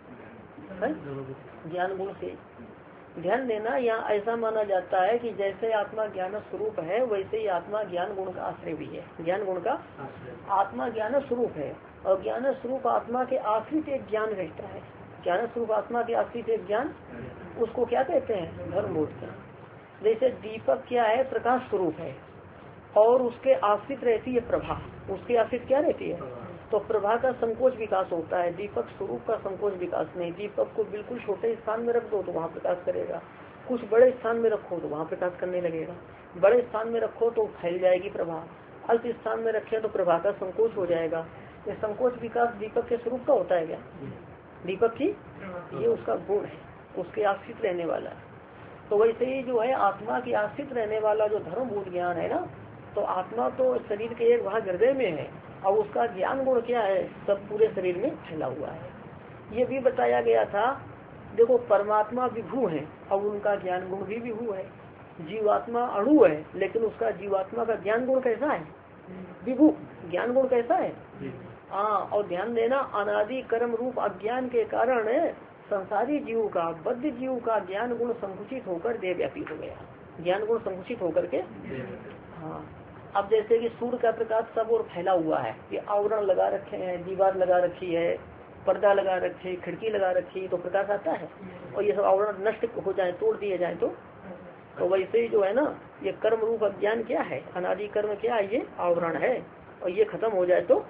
ज्ञान गुण से। ध्यान देना, यहाँ ऐसा माना जाता है कि जैसे आत्मा ज्ञान स्वरूप है, वैसे ही आत्मा ज्ञान गुण का आश्रय भी है। ज्ञान गुण का आत्मा ज्ञान स्वरूप है, और ज्ञान स्वरूप आत्मा के आश्रित एक ज्ञान रहता है। ज्ञान स्वरूप आत्मा के आश्रित एक ज्ञान, उसको क्या कहते हैं, धर्मबोध। जैसे दीपक क्या है, प्रकाश स्वरूप है, और उसके आश्रित रहती है प्रभा, उसके आश्रित क्या रहती है, तो प्रभा का संकोच विकास होता है। दीपक स्वरूप का संकोच विकास नहीं। दीपक को बिल्कुल छोटे स्थान में रख दो तो वहाँ प्रकाश करेगा, कुछ बड़े स्थान में रखो तो वहाँ प्रकाश करने लगेगा। बड़े स्थान में रखो तो फैल जाएगी प्रभा, अल्प स्थान में रखे तो प्रभा का संकोच हो जाएगा। ये संकोच विकास दीपक के स्वरूप का होता है क्या, दीपक की, ये उसका गुण है, उसके आश्रित रहने वाला। तो वैसे ही जो है आत्मा की आश्रित रहने वाला जो धर्मभूत ज्ञान है ना, तो आत्मा तो शरीर के एक भाग हृदय में है, और उसका ज्ञान गुण क्या है, सब पूरे शरीर में फैला हुआ है। ये भी बताया गया था, देखो परमात्मा विभू है और उनका ज्ञान गुण भी विभू है। जीवात्मा अणु है, लेकिन उसका जीवात्मा का ज्ञान गुण कैसा है, विभू, ज्ञान गुण कैसा है, हाँ। और ध्यान देना, अनादि कर्म रूप अज्ञान के कारण संसारी जीव का, बद्ध जीव का ज्ञान गुण संकुचित होकर देवव्यापी हो गया। ज्ञान गुण संकुचित होकर के, हाँ। अब जैसे कि सूर्य का प्रकाश सब और फैला हुआ है, ये आवरण लगा रखे हैं, दीवार लगा रखी है, पर्दा लगा रखी, खिड़की लगा रखी, तो प्रकाश आता है। और ये सब आवरण नष्ट हो जाए, तोड़ दिए जाए तो वैसे ही जो है ना, ये कर्म रूप अज्ञान क्या है, अनादि कर्म क्या है, ये आवरण है, और ये खत्म हो जाए तो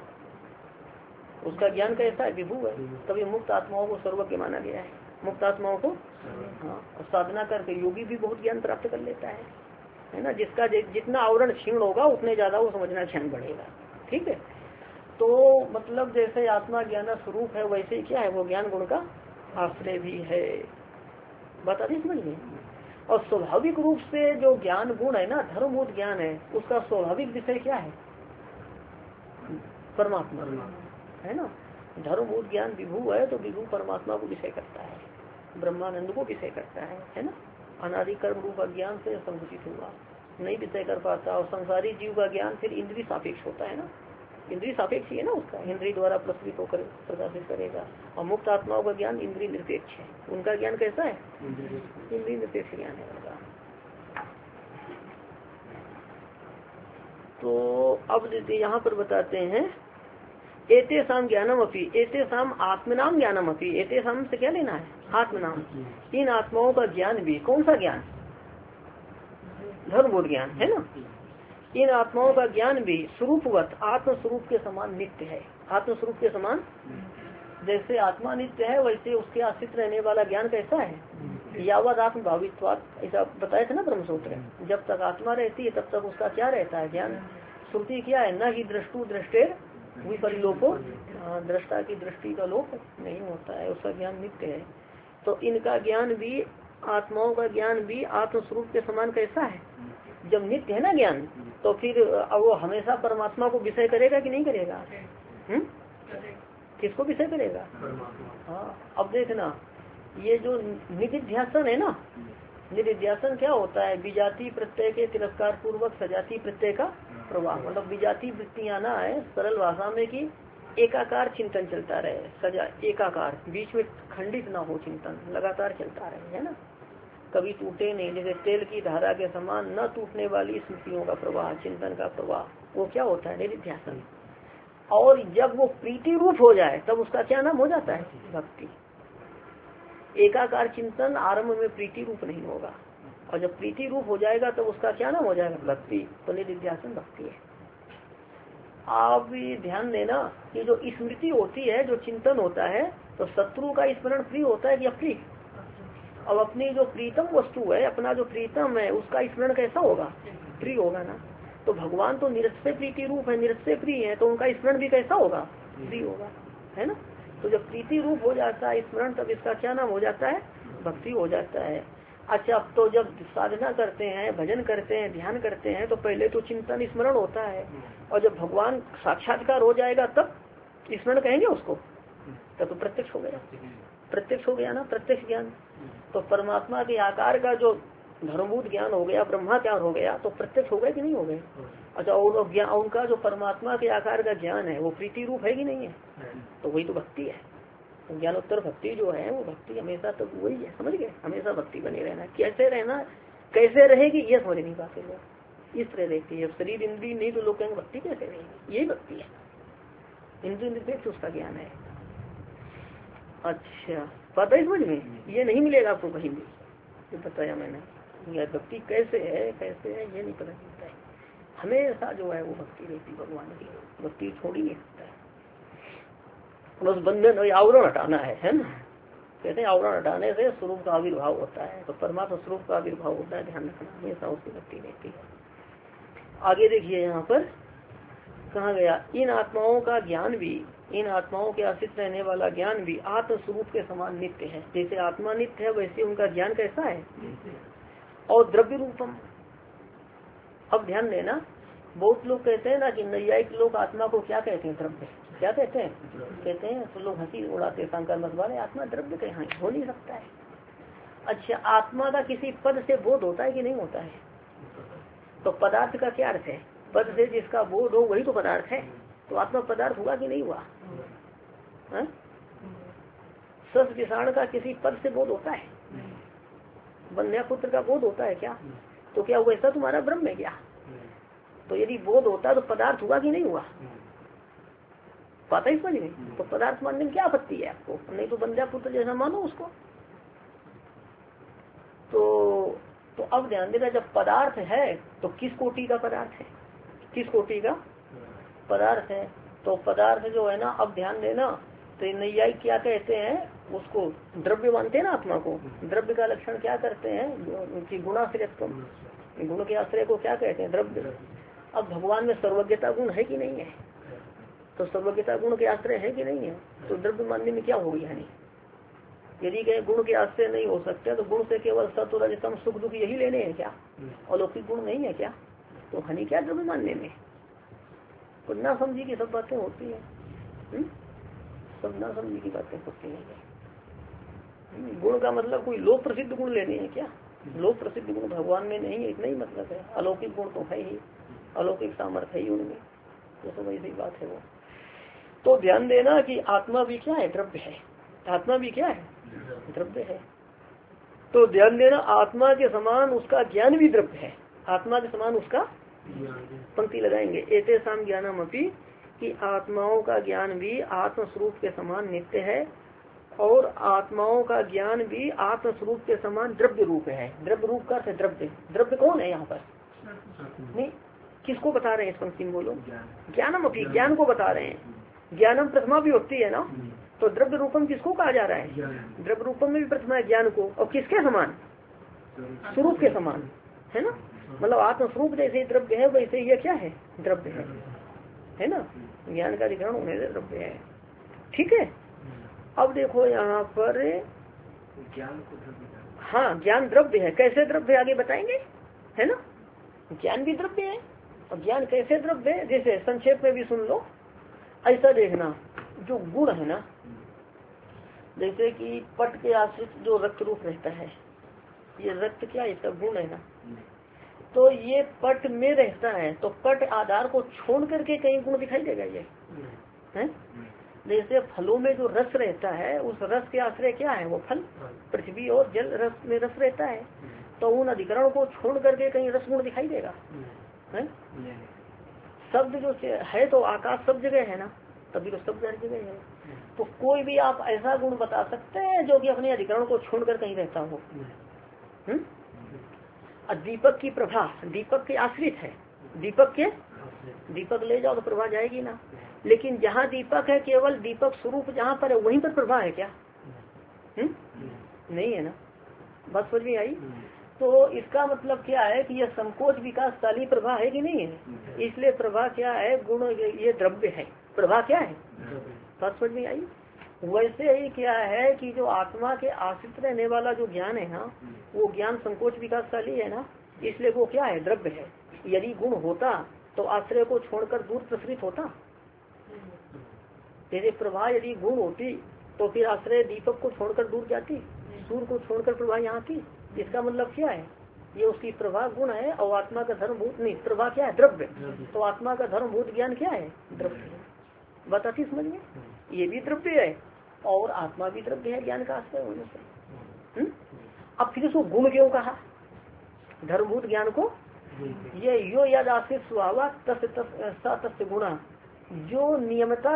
उसका ज्ञान कैसा है, विभू है। तभी मुक्त आत्माओं को सर्वज्ञ माना गया है, मुक्त आत्माओं को, हाँ। और साधना करके योगी भी बहुत ज्ञान प्राप्त कर लेता है ना। जिसका जितना आवरण क्षीण होगा उतने ज्यादा वो समझना ज्ञान बढ़ेगा, ठीक है। तो मतलब जैसे आत्मा ज्ञान स्वरूप है, वैसे ही क्या है, वो ज्ञान गुण का आश्रय भी है, बता दी समझ में। और स्वाभाविक रूप से जो ज्ञान गुण है ना, धर्मभूत ज्ञान है, उसका स्वाभाविक विषय क्या है, परमात्मा है ना। धर्मभूत ज्ञान विभू है, तो विभू परमात्मा को विषय करता है, ब्रह्मानंद को विषय करता है ना। अनादि कर्म रूप अज्ञान से संकुचित हुआ, नहीं विषय कर पाता। और संसारी जीव का ज्ञान फिर इंद्रिय सापेक्ष होता है ना, इंद्रिय सापेक्ष है ना, उसका इंद्रिय द्वारा प्रस्तुत होकर प्रकाशित करेगा। और मुक्त आत्माओं का ज्ञान इंद्रिय निरपेक्ष है, उनका ज्ञान कैसा है, इंद्रिय निरपेक्ष ज्ञान है उनका। तो अब यहाँ पर बताते हैं, एते साम ज्ञानम अपी, एते साम आत्मनाम ज्ञानम अपी, एते साम से क्या लेना है, आत्मनाम, इन आत्माओं का ज्ञान भी, कौन सा ज्ञान, धर्मबोध ज्ञान है ना। इन आत्माओं का ज्ञान भी स्वरूपवत आत्म स्वरूप के समान नित्य है, आत्म स्वरूप के समान। जैसे आत्मा नित्य है, वैसे उसके आश्रित रहने वाला ज्ञान कैसा है, यावत आत्म भावित्वात, ऐसा बताया था ना ब्रह्मसूत्र। जब तक आत्मा रहती है तब तक उसका क्या रहता है, ज्ञान। श्रुति क्या है, न ही दृष्टु दृष्टेर विपरिलोको, दृष्टा की दृष्टि का लोप नहीं होता है, उसका ज्ञान नित्य है। तो इनका ज्ञान भी, आत्माओं का ज्ञान भी आत्मस्वरूप के समान कैसा है, जब नित्य है ना ज्ञान, तो फिर वो हमेशा परमात्मा को विषय करेगा कि नहीं करेगा, किसको विषय करेगा, हाँ। अब देखना, ये जो निधिध्यासन है ना, निधिध्यासन क्या होता है? विजाति प्रत्यय के तिरस्कार पूर्वक सजाती प्रत्यय का प्रवाह। मतलब विजाति वृत्तियां ना है, सरल भाषा में कि एकाकार चिंतन चलता रहे, सजा एकाकार, बीच में खंडित ना हो चिंतन, लगातार चलता रहे, है ना, कभी टूटे नहीं। जैसे तेल की धारा के समान न टूटने वाली स्मृतियों का प्रवाह, चिंतन का प्रवाह, वो क्या होता है? निधिध्यासन। और जब वो प्रीति रूप हो जाए तब उसका क्या नाम हो जाता है? भक्ति। एकाकार चिंतन आरंभ में प्रीति रूप नहीं होगा, और जब प्रीति रूप हो जाएगा तब उसका क्या नाम हो जाएगा? भक्ति। तो निधिध्यासन भक्ति है। आप भी ध्यान देना कि जो स्मृति होती है, जो चिंतन होता है, तो शत्रु का स्मरण प्रिय होता है कि अप्रिय? अब अपनी जो प्रीतम वस्तु है, अपना जो प्रीतम है, उसका स्मरण कैसा होगा? प्रिय होगा ना। तो भगवान तो निरस्य प्रीति रूप है, निरस्य प्रिय है, तो उनका स्मरण भी कैसा होगा? प्रिय होगा, है ना। तो जब प्रीति रूप हो जाता है स्मरण, तब इसका क्या नाम हो जाता है? भक्ति हो जाता है। अच्छा, अब तो जब साधना करते हैं, भजन करते हैं, ध्यान करते हैं, तो पहले तो चिंतन स्मरण होता है, और जब भगवान साक्षात्कार हो जाएगा तब स्मरण कहेंगे उसको, तब तो प्रत्यक्ष हो गया। प्रत्यक्ष हो गया ना, प्रत्यक्ष ज्ञान। तो परमात्मा के आकार का जो धर्मभूत ज्ञान हो गया, ब्रह्माकार हो गया, तो प्रत्यक्ष हो गया कि नहीं हो गया? अच्छा, और ज्ञान, उनका जो परमात्मा के आकार का ज्ञान है वो प्रीति रूप है कि नहीं है? तो वही तो भक्ति है। तो ज्ञानोत्तर भक्ति जो है वो भक्ति हमेशा तो वही है, समझ गए? हमेशा भक्ति बने रहना। कैसे रहना, कैसे रहेगी, ये समझ नहीं पाते लोग। इस तरह रहती है शरीर इंद्रिय नहीं, तो लोग कहेंगे भक्ति कैसे रहेगी? यही भक्ति है, इंद्रिय निरपेक्ष उसका ज्ञान है। अच्छा, पता है समझ में? ये नहीं मिलेगा आपको कहीं भी, जो बताया मैंने। यह भक्ति कैसे है, कैसे है, ये नहीं पता चलता है। हमेशा जो है वो भक्ति रहती भगवान की, भक्ति छोड़ी नहीं सकता है। बस बंधन और आवरण हटाना है ना। कहते हैं आवरण हटाने से स्वरूप का आविर्भाव होता है, तो परमात्मा स्वरूप का आविर्भाव होता है, ध्यान रखना। हमेशा उसकी भक्ति रहती है। आगे देखिए यहाँ पर कहा गया, इन आत्माओं का ज्ञान भी, इन आत्माओं के आश्रित रहने वाला ज्ञान भी आत्म स्वरूप के समान नित्य है। जैसे आत्मा नित्य है, वैसे उनका ज्ञान कैसा है? और द्रव्य रूपम। अब ध्यान देना, बहुत लोग कहते हैं ना कि नैयायिक लोग आत्मा को क्या कहते हैं? द्रव्य। क्या कहते हैं? कहते हैं तो लोग हंसी उड़ाते, शंकर मत वाले, आत्मा द्रव्य कहाँ हो नहीं सकता है। अच्छा, आत्मा का किसी पद से बोध होता है कि नहीं होता है? तो पदार्थ का क्या अर्थ है? पद से जिसका बोध हो वही तो पदार्थ है। तो आत्मा पदार्थ हुआ कि नहीं हुआ? सस विषाण का किसी पद से बोध होता है? वन्या पुत्र का बोध होता है क्या? तो क्या वैसा तुम्हारा ब्रह्म है क्या? तो यदि बोध होता तो पदार्थ हुआ कि नहीं हुआ? पता ही समझ नहीं। तो पदार्थ मानने में क्या आपत्ति है आपको? नहीं तो वन्या पुत्र जैसा मानो उसको। तो अब ध्यान देना, जब पदार्थ है तो किस कोटि का पदार्थ है? किस कोटि का पदार्थ है? तो पदार्थ जो है ना, अब ध्यान देना, तो नैयायिक क्या कहते हैं? उसको द्रव्य मानते हैं ना आत्मा को। द्रव्य का लक्षण क्या करते हैं कि गुणाश्रयत्व, गुण के आश्रय को क्या कहते हैं? द्रव्य। अब भगवान में सर्वज्ञता गुण है कि नहीं है? तो सर्वज्ञता गुण के आश्रय है कि नहीं है? तो द्रव्य मानने में क्या होगी हानि? यदि कहे गुण के आश्रय नहीं हो सकते, तो गुण से केवल सत्व रजतम सुख दुख यही लेने हैं क्या? अलौकिक गुण नहीं है क्या? तो हानि क्या द्रव्य मानने में? तो ना समझी की सब बातें होती है, सब ना समझी की बातें होती है। गुण का मतलब कोई लोक प्रसिद्ध गुण लेने हैं क्या? लोक प्रसिद्ध गुण भगवान में नहीं है, इतना ही मतलब है। अलौकिक गुण तो है ही, अलौकिक सामर्थ्य है ही उनमें, तो सब ऐसी बात है वो। तो ध्यान देना कि आत्मा भी क्या है? द्रव्य है। आत्मा भी क्या है? द्रव्य है। तो ध्यान देना, आत्मा के समान उसका ज्ञान भी द्रव्य है। आत्मा के समान उसका, पंक्ति लगाएंगे, एते साम ज्ञानम अपि, कि आत्माओं का ज्ञान भी आत्मस्वरूप के समान नित्य है, और आत्माओं का ज्ञान भी आत्मस्वरूप के समान द्रव्य रूप है। द्रव्य रूप का अर्थ द्रव्य। द्रव्य कौन है यहाँ पर? नहीं, किसको बता रहे हैं इस पंक्ति में? बोलो। ज्ञानम अपि, ज्ञान को बता रहे हैं। ज्ञानम प्रथमा भी होती है ना, तो द्रव्य रूपम किसको कहा जा रहा है? द्रव्य रूपम में भी प्रथमा है ज्ञान को, और किसके समान? स्वरूप के समान, है ना। मतलब आत्मस्वरूप जैसे द्रव्य है, वैसे ये क्या है? द्रव्य है ना। ज्ञान का अधिकरण होने से द्रव्य है। ठीक है। अब देखो यहाँ पर ज्ञान को द्रव्य, हाँ, ज्ञान द्रव्य है। कैसे द्रव्य आगे बताएंगे, है ना। ज्ञान भी द्रव्य है, और ज्ञान कैसे द्रव्य है, जैसे संक्षेप में भी सुन लो। ऐसा देखना, जो गुण है ना, जैसे कि पट के आश्रित जो रक्त रूप रहता है, ये रक्त क्या है, इसका गुण है ना। तो ये पट में रहता है, तो पट आधार को छोड़ करके कहीं गुण दिखाई देगा ये है। जैसे फलों में जो रस रहता है, उस रस के आश्रय क्या है, वो फल। पृथ्वी और जल रस में रस रहता है, तो उन अधिकरण को छोड़ करके कहीं रस गुण दिखाई देगा है। शब्द जो है तो आकाश सब जगह है ना, तभी तो शब्द हर जगह है। तो कोई भी आप ऐसा गुण बता सकते हैं जो कि अपने अधिकरण को छोड़कर कहीं रहता हो। दीपक की प्रभा दीपक के आश्रित है, दीपक ले जाओ तो प्रभा जाएगी ना। लेकिन जहाँ दीपक है, केवल दीपक स्वरूप जहाँ पर है वहीं पर प्रभा है क्या? नहीं है ना। बस समझ में आई। तो इसका मतलब क्या है कि यह संकोच विकासशाली प्रभा है कि नहीं है। इसलिए प्रभा क्या है, गुण ये द्रव्य है, प्रभा क्या है, बस समझ में आई। वैसे ही क्या है कि जो आत्मा के आश्रित रहने वाला जो ज्ञान है ना, वो ज्ञान संकोच विकासशाली है ना, इसलिए वो क्या है, द्रव्य है। यदि गुण होता तो आश्रय को छोड़कर दूर प्रसरित होता। यदि प्रभा यदि गुण होती तो फिर आश्रय दीपक को छोड़कर दूर जाती, सूर्य को छोड़कर प्रभा यहाँ आती। इसका मतलब क्या है, ये उसकी प्रभा गुण है और आत्मा का धर्मभूत नहीं, प्रभा क्या है, द्रव्य। तो आत्मा का धर्मभूत ज्ञान क्या है, द्रव्य। बात आती समझ में। ये भी द्रव्य है और आत्मा भी द्रव्य है ज्ञान का आश्रय होने से। अब फिर उसको गुण क्यों कहा, धर्मभूत ज्ञान को। ये यो याद आश्रित स्वभाव तस्य गुणा, जो नियमता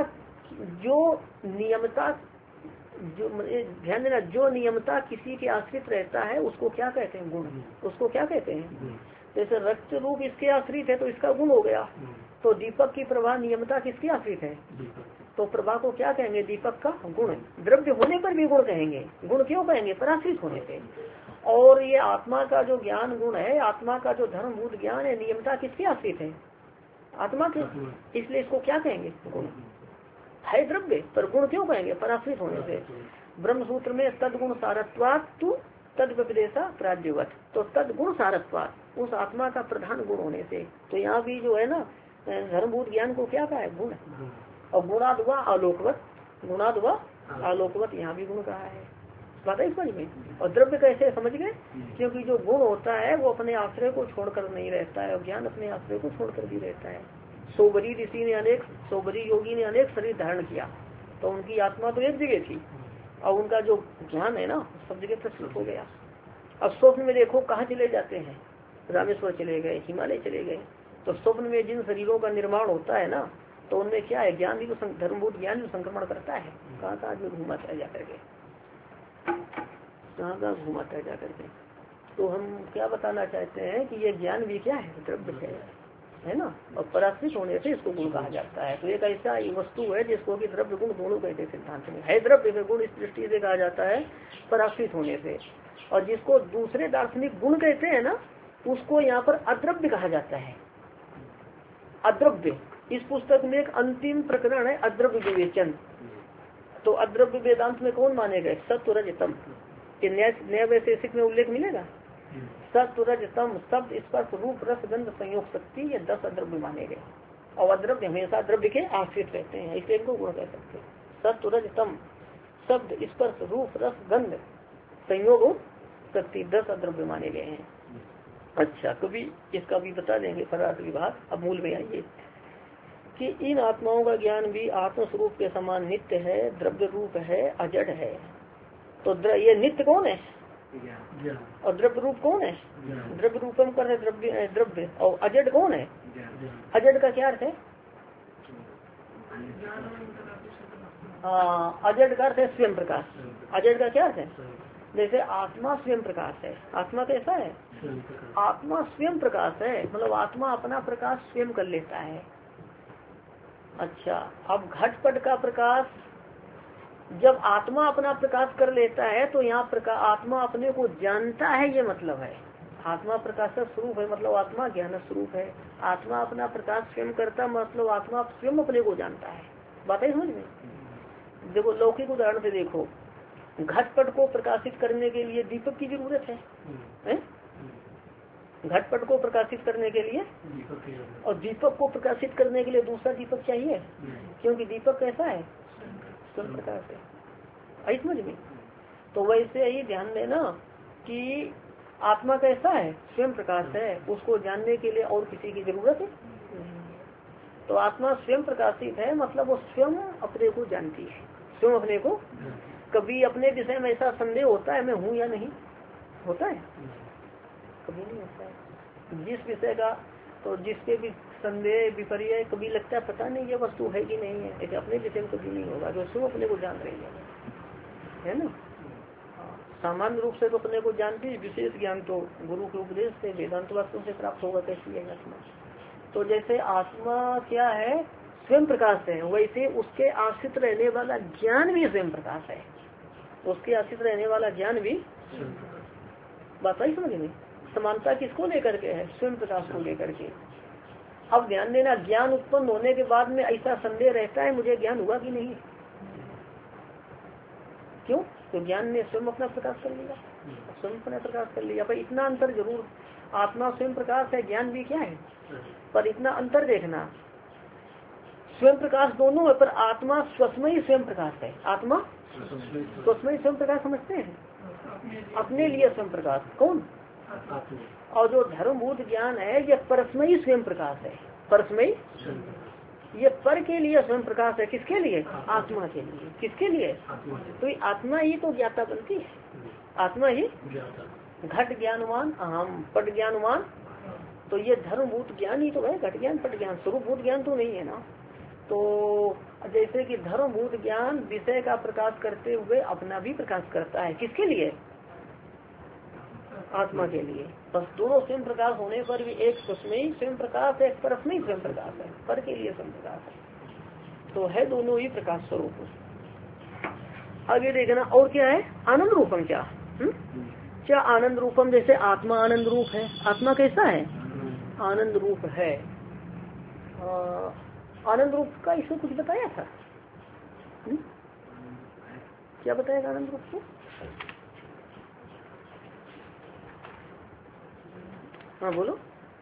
ध्यान देना, जो नियमता किसी के आश्रित रहता है उसको क्या कहते हैं, गुण। उसको क्या कहते हैं, जैसे रक्त रूप इसके आश्रित है तो इसका गुण हो गया। तो दीपक की प्रभा नियमता किसके आश्रित है, तो प्रभा को क्या कहेंगे, दीपक का गुण। द्रव्य होने पर भी गुण कहेंगे, गुण क्यों कहेंगे, पराश्रित होने से। और ये आत्मा का जो ज्ञान गुण है, आत्मा का जो धर्मभूत ज्ञान है, नियमता किसके आश्रित है, आत्मा के। इसलिए इसको क्या कहेंगे, गुण। है द्रव्य पर गुण क्यों कहेंगे, पराश्रित होने से। ब्रह्म सूत्र में तदगुण सारत्वात् तु तद व्यपदेशा प्राज्यवत, तो तदगुण सारत्वात् उस आत्मा का प्रधान गुण होने से। तो यहाँ भी जो है ना धर्मभूत ज्ञान को क्या कहा है, गुण। और गुणाद्वा आलोकवत, गुणाद्वा आलोकवत यहाँ भी गुण कहा है। बात है समझ में। और द्रव्य कैसे समझ गए, क्योंकि जो गुण होता है वो अपने आश्रय को छोड़कर नहीं रहता है और ज्ञान अपने आश्रय को छोड़कर भी रहता है। सोबरी ऋषि ने सोबरी योगी ने अनेक शरीर धारण किया, तो उनकी आत्मा तो एक जगह थी और उनका जो ज्ञान है ना सब जगह प्रस्तुत हो गया। अब स्वप्न में देखो कहाँ चले जाते हैं, रामेश्वर चले गए, हिमालय चले गए। तो स्वप्न में जिन शरीरों का निर्माण होता है ना, तो उनमें क्या है, ज्ञान भी तो धर्मभूत ज्ञान भी संक्रमण करता है। कहाँ कहाँ जो घुमाता है जाकर के, कहाँ घुमाता है जाकर के। तो हम क्या बताना चाहते हैं कि ये ज्ञान भी क्या है, द्रव्य है ना। और पराश्रित होने से इसको गुण कहा जाता है। तो एक ऐसा वस्तु है जिसको कि द्रव्य गुण दोनों कहते सिद्धांत में है। द्रव्य गुण इस दृष्टि से कहा जाता है पराश्रित होने से, और जिसको दूसरे दार्शनिक गुण कहते हैं ना, उसको यहाँ पर अद्रव्य कहा जाता है। अद्रव्य, इस पुस्तक में एक अंतिम प्रकरण है अद्रव्य विवेचन। तो अद्रव्य वेदांत में कौन माने गए, सत्व रज तम। न्याय वैशेषिक में उल्लेख मिलेगा, सत्व रज तम शब्द स्पर्श रूप रस गंध संयोग शक्ति, ये 10 अद्रव्य माने गए। और अद्रव्य हमेशा द्रव्य के आश्रित रहते हैं, इसलिए इनको गुण कह सकते हैं। सत्व रज तम शब्द स्पर्श रूप रस गंध संयोग शक्ति 10 अद्रव्य माने गए हैं। अच्छा, कभी इसका भी बता देंगे परार्थ विभाग। अब मूल में आइए कि इन आत्माओं का ज्ञान भी आत्मस्वरूप के समान नित्य है, द्रव्य रूप है, अजड़ है। तो ये नित्य कौन है और द्रव्य रूप कौन है, द्रव्य रूपम कर है द्रव्य, और अजड़ कौन है, अजड़ का क्या अर्थ है, अजड़ का अर्थ है स्वयं प्रकाश। अजड़ का क्या अर्थ है, जैसे आत्मा स्वयं प्रकाश है। आत्मा कैसा है, आत्मा स्वयं प्रकाश है, मतलब आत्मा अपना प्रकाश स्वयं कर लेता है। अच्छा, अब घटपट का प्रकाश जब आत्मा अपना प्रकाश कर लेता है तो यहाँ आत्मा अपने को जानता है, ये मतलब है। आत्मा प्रकाशक स्वरूप है, मतलब आत्मा ज्ञान स्वरूप है। आत्मा अपना प्रकाश स्वयं करता, मतलब आत्मा स्वयं अपने को जानता है। बात है समझ में। देखो लौकिक उदाहरण से देखो, घटपट को प्रकाशित करने के लिए दीपक की जरूरत है? घटपट को प्रकाशित करने के लिए, और दीपक को प्रकाशित करने के लिए दूसरा दीपक चाहिए, क्योंकि दीपक कैसा है, स्वयं प्रकाश है। आई समझ में। तो वैसे ही ध्यान देना कि आत्मा कैसा है? स्वयं प्रकाश है, उसको जानने के लिए और किसी की जरूरत है? तो आत्मा स्वयं प्रकाशित है, मतलब वो स्वयं अपने को जानती है, स्वयं अपने को। कभी अपने विषय में ऐसा संदेह होता है मैं हूँ या नहीं? होता है? कभी नहीं होता है। जिस विषय का तो जिसके भी संदेह विपर्य कभी लगता है पता नहीं ये वस्तु है कि नहीं है, ऐसे अपने विषय में कभी नहीं होगा, जो स्वयं अपने को जान रही है ना। सामान्य रूप से तो अपने को जानती है, विशेष ज्ञान तो गुरु के उपदेश से वेदांत वास्तव से प्राप्त होगा। कैसी है आत्मा? तो जैसे आत्मा क्या है? स्वयं प्रकाश है, वैसे उसके आश्रित रहने वाला ज्ञान भी स्वयं प्रकाश है। उसके आश्रित रहने वाला ज्ञान भी, बात आई समझ में? समानता किसको लेकर के है? स्वयं प्रकाश को लेकर के। अब ध्यान देना, ज्ञान उत्पन्न होने के बाद में ऐसा संदेह रहता है मुझे ज्ञान हुआ कि नहीं? क्यों? तो ज्ञान ने स्वयं अपना प्रकाश कर लिया, स्वयं अपना प्रकाश कर लिया। पर इतना अंतर जरूर, आत्मा स्वयं प्रकाश है, ज्ञान भी क्या है, पर इतना अंतर देखना, स्वयं प्रकाश दोनों है, पर आत्मा स्वस्मयी स्वयं प्रकाश है। आत्मा स्वस्मयी स्वयं प्रकाश समझते हैं, अपने लिए स्वयं प्रकाश। कौन? और जो धर्मभूत ज्ञान है ये परस्मयी स्वयं प्रकाश है। परस्मयी, ये पर के लिए स्वयं प्रकाश है। किसके लिए? आत्मा के लिए। किसके लिए? तो ये आत्मा ही तो ज्ञाता बनती है, आत्मा ही घट ज्ञानवान अहम, पट ज्ञानवान। तो ये धर्मभूत ज्ञान ही तो है, घट ज्ञान पट ज्ञान, स्वरूपभूत ज्ञान तो नहीं है ना। तो जैसे कि धर्मभूत ज्ञान विषय का प्रकाश करते हुए अपना भी प्रकाश करता है। किसके लिए? आत्मा के लिए। बस दोनों स्वयं प्रकाश होने पर भी एक स्वस्मयी स्वयं प्रकाश है, एक परस्मयी स्वयं प्रकाश है, पर के लिए स्वयं प्रकाश है। तो है दोनों ही प्रकाश स्वरूप। आगे देखना और क्या है? आनंद रूपम। क्या क्या आनंद रूपम? जैसे आत्मा आनंद रूप है। आत्मा कैसा है? आनंद रूप है। आनंद रूप का इसमें कुछ बताया था? क्या बताया था आनंद रूप को? हाँ बोलो।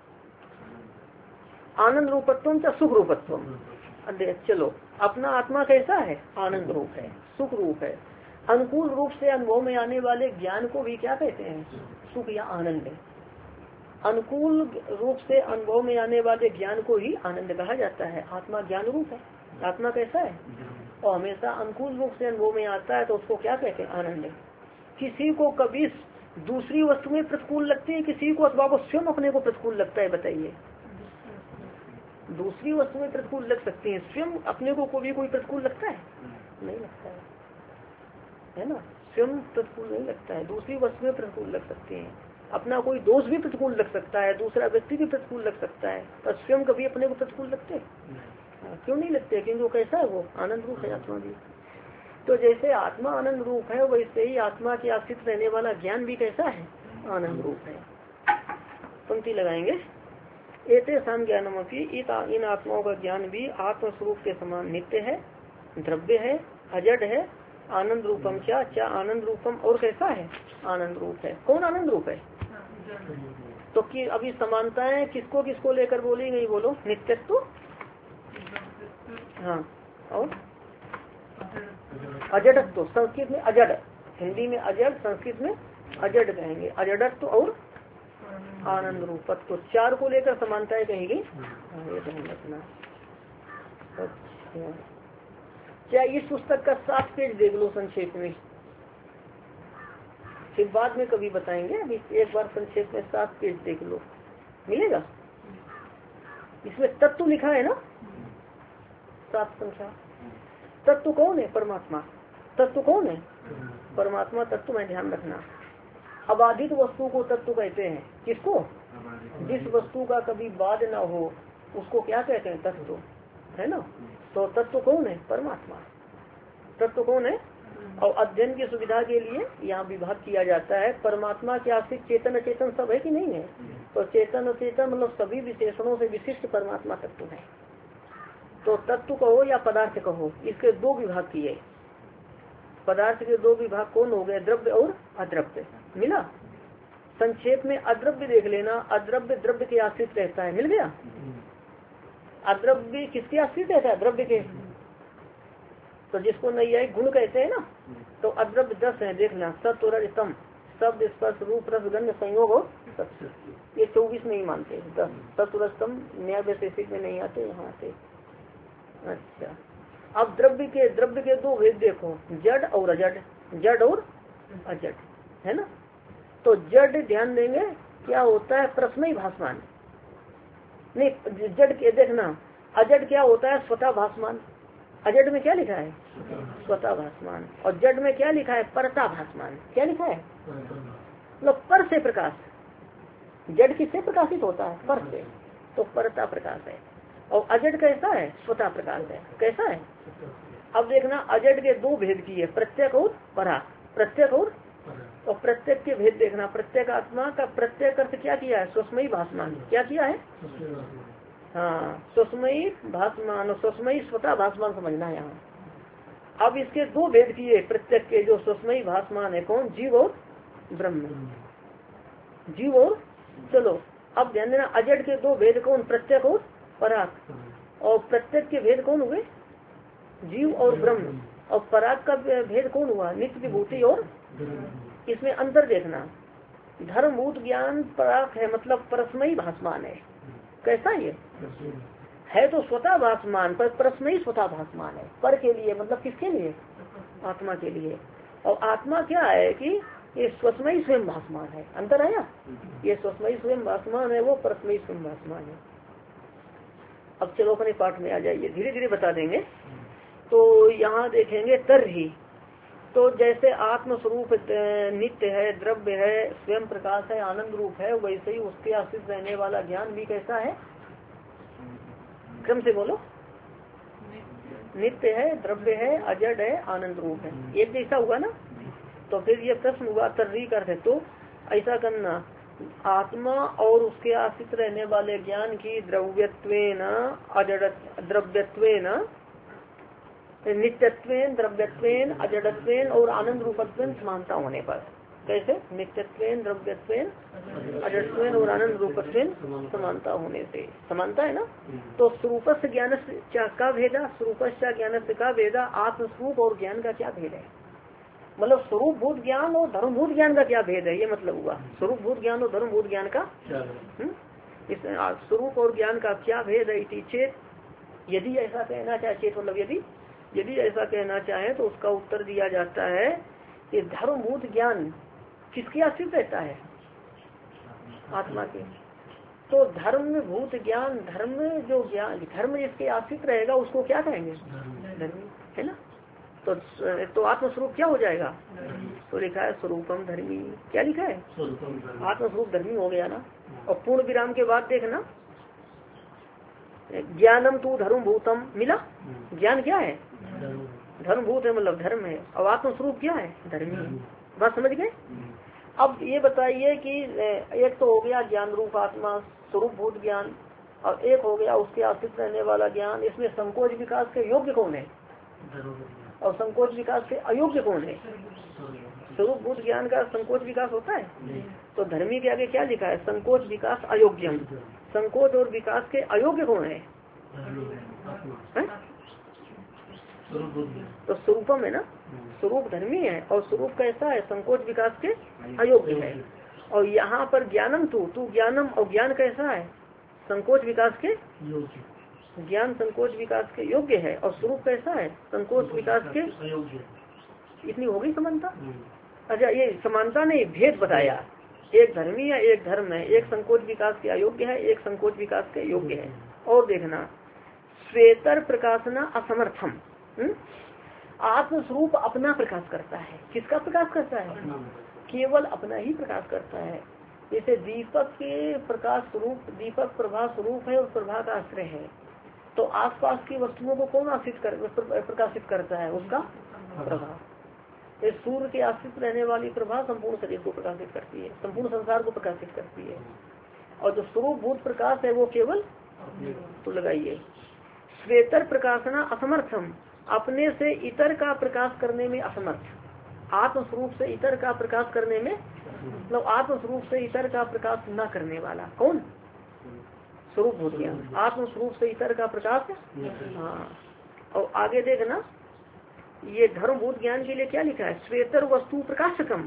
आनंद रूपत्वम या सुख रूपत्वम? चलो, अपना आत्मा कैसा है? आनंद रूप है, सुख रूप है। अनुकूल रूप से अनुभव में आने वाले ज्ञान को भी क्या कहते हैं? सुख या आनंद। अनुकूल रूप से अनुभव में आने वाले ज्ञान को ही आनंद कहा जाता है। आत्मा ज्ञान रूप है। आत्मा कैसा है? और हमेशा अनुकूल रूप से अनुभव में आता है तो उसको क्या कहते हैं? आनंद। किसी को कभी दूसरी वस्तु में प्रतिकूल लगती है, किसी को अथवा को स्वयं अपने को प्रतिकूल लगता है? बताइए। दूसरी वस्तु में प्रतिकूल लग सकती है, स्वयं अपने को कोई प्रतिकूल लगता है? नहीं लगता है ना। स्वयं प्रतिकूल नहीं लगता है, दूसरी वस्तु में प्रतिकूल लग सकते हैं। अपना कोई दोष भी प्रतिकूल लग सकता है, दूसरा व्यक्ति भी प्रतिकूल लग सकता है, पर स्वयं कभी अपने को प्रतिकूल लगते? क्यों नहीं लगते? क्योंकि वो कैसा है? वो आनंद रूप है आत्मा भी। तो जैसे आत्मा आनंद रूप है, वैसे ही आत्मा के आश्रित रहने वाला ज्ञान भी कैसा है? आनंद रूप है। पंक्ति लगाएंगे, एते साम ज्ञानम अपि, इन आत्माओं का ज्ञान भी आत्मस्वरूप के समान नित्य है, द्रव्य है, अजड है, आनंद रूपम। क्या आनंद रूपम और कैसा है? आनंद रूप है। कौन आनंद रूप है? तो कि अभी समानताएं किसको किसको लेकर बोली गई? बोलो। नित्यत्व, हाँ, और अजडत्व। संस्कृत में अजड, हिंदी में अजड, संस्कृत में अजड कहेंगे। अजडत्व और आनंद रूपत्व, तो चार को लेकर समानताएं कहेगी। ये ध्यान रखना। अच्छा, क्या इस पुस्तक का 7 पेज देख लो संक्षेप में, फिर बाद में कभी बताएंगे। अभी एक बार संक्षेप में 7 पेज देख लो, मिलेगा। इसमें तत्व लिखा है ना, 7 संख्या। तत्व कौन है? परमात्मा। तत्व कौन है? परमात्मा तत्व में ध्यान रखना। अबाधित वस्तु को तत्व कहते हैं। किसको? जिस वस्तु का कभी बाद न हो उसको क्या कहते हैं? तत्व, है ना। तो तत्व कौन है? परमात्मा। तत्व कौन है? और अध्ययन की सुविधा के लिए यहाँ विभाग किया जाता है। परमात्मा के आश्रित चेतन अचेतन सब है कि नहीं है? तो चेतन अचेतन मतलब सभी विशेषणों से विशिष्ट परमात्मा तत्व है। तो तत्व कहो या पदार्थ कहो, इसके 2 विभाग किए। पदार्थ के 2 विभाग कौन हो गए? द्रव्य और अद्रव्य। मिला। संक्षेप में अद्रव्य देख लेना। अद्रव्य द्रव्य के आश्रित रहता है। मिल गया। अद्रव्य किसके आश्रित रहता है? द्रव्य के। तो जिसको नैयायिक गुण कहते हैं ना, तो अद्रव्य 10 है, देखना। सत्व रज तम। शब्द स्पर्श रूप रस गंध संयोग और सत्य, ये 24 नहीं मानते। 10 तत्वरस्तम न्याय वैशेषिक में नहीं आते, यहाँ आते। अच्छा, अब द्रव्य के दो भेद देखो, जड़ और अजड़, जड़ और अजड़, है ना। तो जड़ ध्यान देंगे क्या होता है, प्रश्न भासमान, नहीं जड़ के देखना, अजड़ क्या होता है, स्वतः भासमान। अजड़ में क्या लिखा है, स्वतः भासमान, और जड़ में क्या लिखा है, परता भासमान। क्या लिखा है, मतलब पर से प्रकाश, जड़ किससे प्रकाशित होता है, पर से, तो परता प्रकाश है। और अजड़ कैसा है, स्वतः प्रकाश है। कैसा है, अब देखना अजड़ के दो भेद किए, प्रत्यक और पराक। प्रत्यक और प्रत्यक के भेद देखना, प्रत्यक आत्मा का प्रत्यक अर्थ क्या किया है, स्वस्मयी भासमान। क्या किया है, हाँ स्वस्मयी भासमान, स्वस्मयी स्वतः भासमान समझना है यहाँ। अब इसके दो भेद किए प्रत्यक के, जो स्वस्मयी भासमान है, कौन, जीव और ब्रह्म, जीव और, चलो अब ध्यान देना, अजड़ के दो भेद कौन, प्रत्यक और पराग, और प्रत्यक के भेद कौन हुए, जीव और ब्रह्म, और पराग का भेद कौन हुआ, नित्य विभूति और। इसमें अंतर देखना, धर्मभूत ज्ञान पराग है, मतलब परस्मयी भासमान है। कैसा ये है, तो स्वतः भासमान, पर परस्मयी स्वतः भासमान है, पर के लिए, मतलब किसके लिए, आत्मा के लिए। और आत्मा क्या है कि ये स्वस्मयी स्वयं भासमान है। अंतर आया, ये स्वस्मयी स्वयं भासमान है, वो परस्मयी स्वयं भासमान है। अब चलो अपने पाठ में आ जाइए, धीरे धीरे बता देंगे। तो यहाँ देखेंगे तरही, तो जैसे आत्म स्वरूप नित्य है, द्रव्य है, स्वयं प्रकाश है, आनंद रूप है, वैसे ही उसके आश्रित रहने वाला ज्ञान भी कैसा है, क्रम से बोलो, नित्य है, द्रव्य है, अजड़ है, आनंद रूप है, एक जैसा हुआ ना। तो फिर ये प्रश्न हुआ तर्री करते, तो ऐसा करना, आत्मा और उसके आश्रित रहने वाले ज्ञान की द्रव्यत्वेन अजड़, द्रव्यत्वेन नित्यत्वेन, द्रव्यत्वेन, अजड़त्वेन और आनंद रूपत्वेन समानता होने पर। कैसे, नित्यत्वेन, द्रव्यत्वेन, अजड़त्वेन और आनंद रूपत्वेन समानता होने से, समानता है ना। तो स्वरूपस्य ज्ञान का भेदा, स्वरूपस्य ज्ञान का भेदा, आत्मस्वरूप और ज्ञान का क्या भेद है, मतलब स्वरूप भूत ज्ञान और धर्मभूत ज्ञान का क्या भेद है, ये मतलब हुआ। स्वरूप भूत ज्ञान और धर्मभूत ज्ञान का इस स्वरूप और ज्ञान का क्या भेद है, इति चेत, यदि ऐसा कहना चाहे, चेत मतलब यदि ऐसा कहना चाहे तो उसका उत्तर दिया जाता है कि धर्मभूत ज्ञान किसके आश्रित रहता है, आत्मा के। तो धर्म भूत ज्ञान, धर्म जो ज्ञान, धर्म जिसके आश्रित रहेगा उसको क्या कहेंगे, धर्मी, है ना। तो आत्मस्वरूप क्या हो जाएगा, तो लिखा है स्वरूपम धर्मी। क्या लिखा है, आत्मस्वरूप धर्मी हो गया ना। और पूर्ण विराम के बाद देखना, ज्ञानम तू धर्मभूतम, मिला, ज्ञान क्या है, धर्मभूत है, मतलब धर्म है, और आत्मस्वरूप क्या है, धर्मी है। बात समझ गए। अब ये बताइए कि एक तो हो गया ज्ञान रूप आत्मा, स्वरूप भूत ज्ञान, और एक हो गया उसके आश्रित रहने वाला ज्ञान। इसमें संकोच विकास के योग्य कौन है, और संकोच विकास के अयोग्य कौन है। स्वरूप भूत ज्ञान का संकोच विकास होता है, तो धर्मी के आगे क्या लिखा है, संकोच विकास अयोग्यम। संकोच और विकास के अयोग्य कौन है, तो स्वरूपम है ना, स्वरूप धर्मी है, और स्वरूप कैसा है, संकोच विकास के अयोग्य है। और यहाँ पर ज्ञानम तू ज्ञानम, और ज्ञान कैसा है, संकोच विकास के, ज्ञान संकोच विकास के योग्य है, और स्वरूप कैसा है, संकोच विकास के अयोग्य। इतनी हो गई समानता। अच्छा, ये समानता नहीं, भेद बताया, एक धर्मी है, एक धर्म है, एक संकोच विकास के अयोग्य है, एक संकोच विकास के योग्य है। और देखना, श्वेतर प्रकाशना असमर्थम, आत्मस्वरूप अपना प्रकाश करता है। किसका प्रकाश करता है, केवल अपना ही प्रकाश करता है। जैसे दीपक के प्रकाश स्वरूप, दीपक प्रभा स्वरूप है और प्रभा का आश्रय है, तो आसपास की वस्तुओं को कौन प्रकाशित करता है, उसका प्रभा। सूर्य के आश्रित रहने वाली प्रभा संपूर्ण शरीर को प्रकाशित करती है, संपूर्ण संसार को प्रकाशित करती है। और जो स्वरूप भूत प्रकाश है वो केवल, तो लगाइए, श्वेतर प्रकाशना असमर्थम, अपने से इतर का प्रकाश करने में असमर्थ। आत्मस्वरूप से इतर का प्रकाश करने में, मतलब आत्मस्वरूप से इतर का प्रकाश न करने वाला कौन, स्वरूप भूत ज्ञान, आत्मस्वरूप से इतर का प्रकाश। हाँ, और आगे देखना, ये धर्मभूत ज्ञान के लिए क्या लिखा है, श्वेतर वस्तु प्रकाशकम,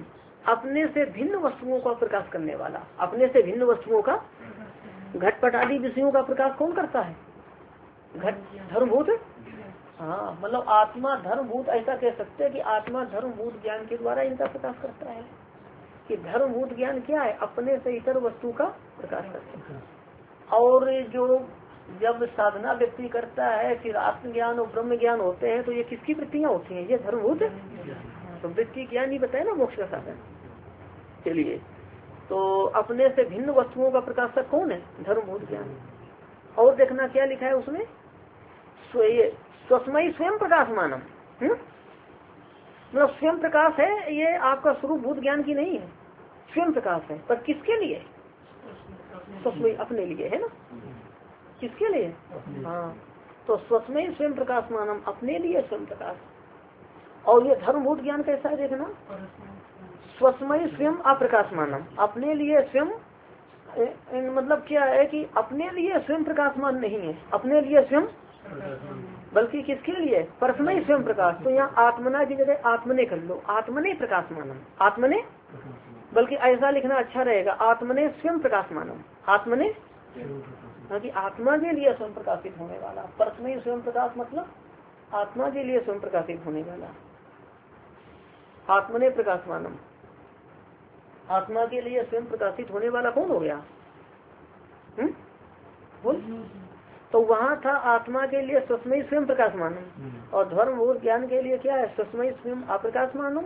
अपने से भिन्न वस्तुओं का प्रकाश करने वाला। अपने से भिन्न वस्तुओं का, घटपट आदि विषयों का प्रकाश कौन करता है? घट धर्मभूत। हाँ, मतलब आत्मा धर्मभूत, ऐसा कह सकते हैं कि आत्मा धर्मभूत ज्ञान के द्वारा इनका प्रकाश करता है। कि धर्मभूत ज्ञान क्या है? अपने से इतर वस्तु का प्रकाश करता है। और जो जब साधना व्यक्ति करता है फिर आत्मज्ञान और ब्रह्म ज्ञान होते हैं तो ये किसकी वृत्तियाँ होती हैं? ये धर्मभूत। तो वृत्ति ज्ञान ही बताया ना मोक्ष का साधन। चलिए, तो अपने से भिन्न वस्तुओं का प्रकाशक कौन है? धर्मभूत ज्ञान। और देखना क्या लिखा है उसमें, स्वस्मयी स्वयं प्रकाश मानम। मतलब स्वयं प्रकाश है, ये आपका स्वरूप भूत ज्ञान की नहीं है, स्वयं प्रकाश है। पर किसके लिए? स्वस्मयी, अपने लिए है ना। किसके लिए? हाँ, तो स्वस्मयी स्वयं प्रकाश मानम, अपने लिए स्वयं प्रकाश। और ये धर्मभूत ज्ञान कैसा है देखना, स्वस्मयी स्वयं अप्रकाश मानम, अपने लिए स्वयं। मतलब क्या है कि अपने लिए स्वयं प्रकाशमान नहीं है, अपने लिए स्वयं, बल्कि किसके लिए? परस्मय स्वयं प्रकाश। तो यहाँ आत्मना की जगह आत्मने कर लो, आत्मने प्रकाश मानम, आत्मने, बल्कि ऐसा लिखना अच्छा रहेगा, आत्मने स्वयं प्रकाश मानम, आत्मने, क्योंकि आत्मा के लिए स्वयं प्रकाशित होने वाला। परस्मय स्वयं प्रकाश मतलब आत्मा के लिए स्वयं प्रकाशित होने वाला। आत्मने प्रकाश मानम, आत्मा के लिए स्वयं प्रकाशित होने वाला कौन हो गया? बोल। तो वहाँ था आत्मा के लिए स्वस्मयी स्वयं प्रकाश मानम, और धर्म और ज्ञान के लिए क्या है? स्वस्मयी स्वयं अप्रकाश मानम।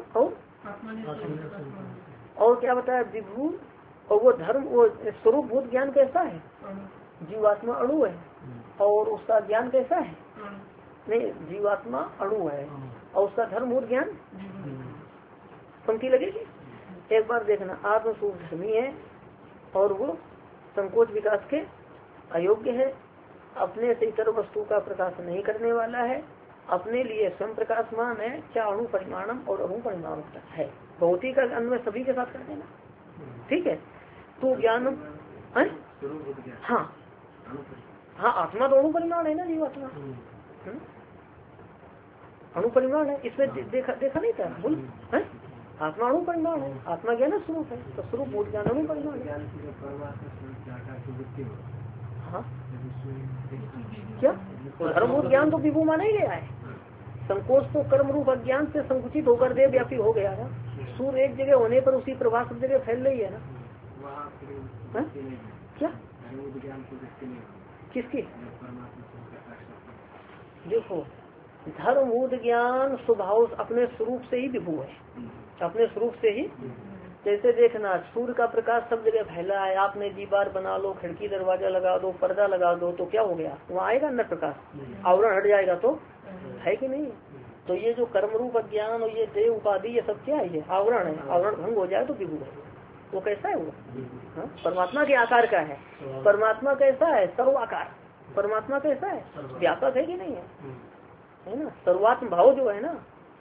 और क्या बताया? विभू। और वो धर्म, वो स्वरूप भूत ज्ञान कैसा है? जीवात्मा अणु है। और उसका ज्ञान कैसा है? नहीं, जीवात्मा अणु है और उसका धर्मभूत ज्ञान। पंक्ति लगेगी, एक बार देखना। आत्मस्वरूप धर्मी है और वो संकोच विकास के अयोग्य है, अपने से इतर वस्तु का प्रकाश नहीं करने वाला है, अपने लिए स्वयं प्रकाशमान है। क्या अणु परिमाणम और अणु परिमाण है, भौतिक का अन्वय सभी के साथ कर देना, ठीक है। तो ज्ञानम, हाँ हाँ, आत्मा तो अणु परिमाण है ना, जीवात्मा अणु परिमाण है। इसमें देखा नहीं था, बोल है? आत्मा अणु परिमाण है, आत्मा ज्ञान स्वरूप है, तो स्वरूप भूत ज्ञान अणु परिमाण है। हाँ, क्या धर्मभूत ज्ञान तो विभू माना ही गया है। संकोच तो कर्म रूप अज्ञान से संकुचित होकर देव व्यापी हो गया है। सूर्य एक जगह होने पर उसी प्रभाव सब जगह फैल रही है ना। क्या किसकी? देखो, धर्मभूत ज्ञान स्वभाव अपने स्वरूप से ही विभू है, अपने स्वरूप से ही। जैसे देखना, सूर्य का प्रकाश सब जगह फैला है, आपने दीवार बना लो, खिड़की दरवाजा लगा दो, पर्दा लगा दो, तो क्या हो गया? वहाँ आएगा न प्रकाश, आवरण हट जाएगा तो है कि नहीं। तो ये जो कर्म रूप अज्ञान और ये देह उपाधि, ये सब क्या है? ये आवरण है, आवरण भंग हो जाए तो विभू है। वो कैसा है? वो परमात्मा के आकार का है। परमात्मा कैसा है? सर्वाकार। परमात्मा कैसा है? व्यापक है कि नहीं है ना। सर्वात्म भाव जो है ना,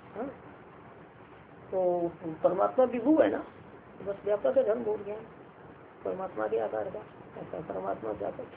तो परमात्मा विभू है ना, बस व्यापक है धर्म भूत ज्ञान परमात्मा के आकार का। ऐसा परमात्मा व्यापक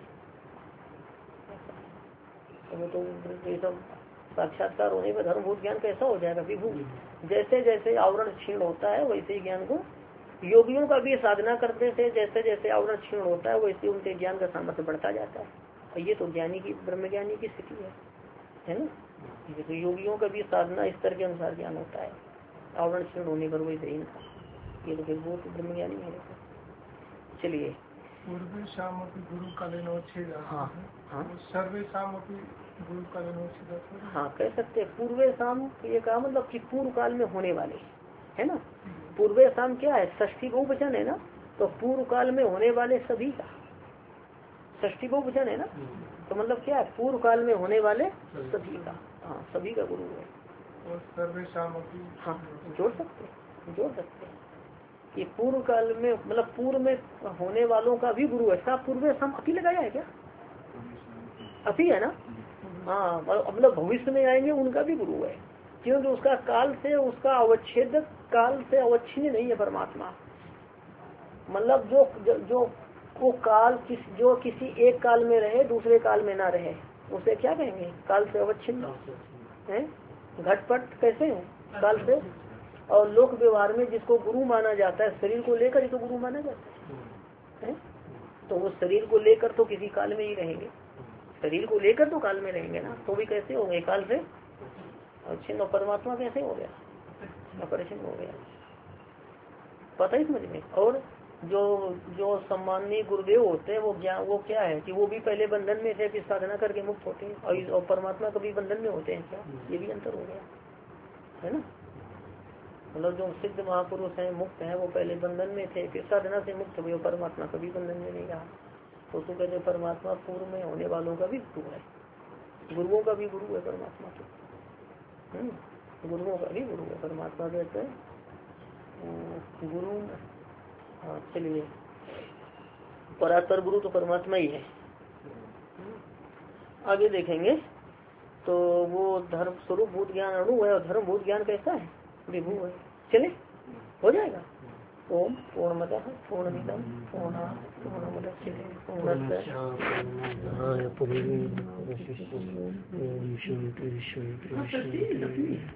है। तो ये सब साक्षात्कार होने पर धर्मभूत ज्ञान कैसा हो जाएगा? विभू। जैसे जैसे आवरण क्षीण होता है वैसे ही ज्ञान को, योगियों का भी साधना करते थे, जैसे जैसे आवरण क्षीण होता है वैसे उनके ज्ञान का सामर्थ्य बढ़ता जाता है। और ये तो ज्ञानी की, ब्रह्मज्ञानी की स्थिति है ना। जैसे योगियों का भी साधना स्तर के अनुसार ज्ञान होता है, आवरण क्षीण होने पर वैसे ही इनका, ये तो फिर वो ब्रह्मज्ञानी है। चलिए, पूर्वे शाम गुरु कालीनोच्छेद, हाँ हाँ, सर्वे शाम गुरु कालीनोच्छेद, हाँ कह सकते हैं। पूर्वे शाम ये कहा मतलब कि पूर्व काल में होने वाले, है ना। पूर्वे शाम क्या है? षष्ठी बहुवचन है ना, तो पूर्व काल में होने वाले सभी का षष्ठी बहुवचन है ना, तो मतलब क्या है? पूर्व काल में होने वाले सभी का, हाँ सभी का गुरु है। और सर्वे शाम, हाँ जोड़ सकते हैं कि पूर्व काल में मतलब पूर्व में होने वालों का भी गुरु है। क्या पूर्वे शाम अपी लगाया है? क्या अपी है ना? हाँ, मतलब भविष्य में आएंगे उनका भी गुरु है, क्योंकि उसका काल से, उसका अवच्छेद काल से अवच्छिन्न नहीं है परमात्मा। मतलब जो वो काल जो किसी एक काल में रहे दूसरे काल में ना रहे, उसे क्या कहेंगे? काल से अवच्छिन्न है। घटपट कैसे है? काल से। और लोक व्यवहार में जिसको गुरु माना जाता है शरीर को लेकर ही तो गुरु माना जाता है? तो वो शरीर को लेकर तो किसी काल में ही रहेंगे, शरीर को लेकर तो काल में रहेंगे ना, तो भी कैसे हो गए काल से छिन्न। परमात्मा कैसे हो गया, अपरिचिन्न हो गया, पता ही समझ में। और जो सम्माननीय गुरुदेव होते हैं वो क्या है कि वो भी पहले बंधन में थे, फिर साधना करके मुक्त होते हैं, और परमात्मा कभी बंधन में होते हैं क्या? ये भी अंतर हो गया है ना। मतलब जो सिद्ध महापुरुष हैं, मुक्त हैं, वो पहले बंधन में थे, फिर साधना से मुक्त हुए, परमात्मा कभी बंधन में नहीं रहा। तो कहते परमात्मा पूर्व में होने वालों का भी गुरु है, गुरुओं का भी गुरु है परमात्मा के, गुरुओं का भी गुरु है परमात्मा। कहते हैं गुरु, हाँ चलिए, परात्पर गुरु तो परमात्मा ही है। आगे देखेंगे तो वो धर्म स्वरूप भूत ज्ञान अणु है, और धर्म भूत ज्ञान कैसा है, विभू है। चले हो जाएगा। ओम पूर्णमतः पूर्णमिदं पूर्णात् पूर्णमुदच्यते पूर्णस्य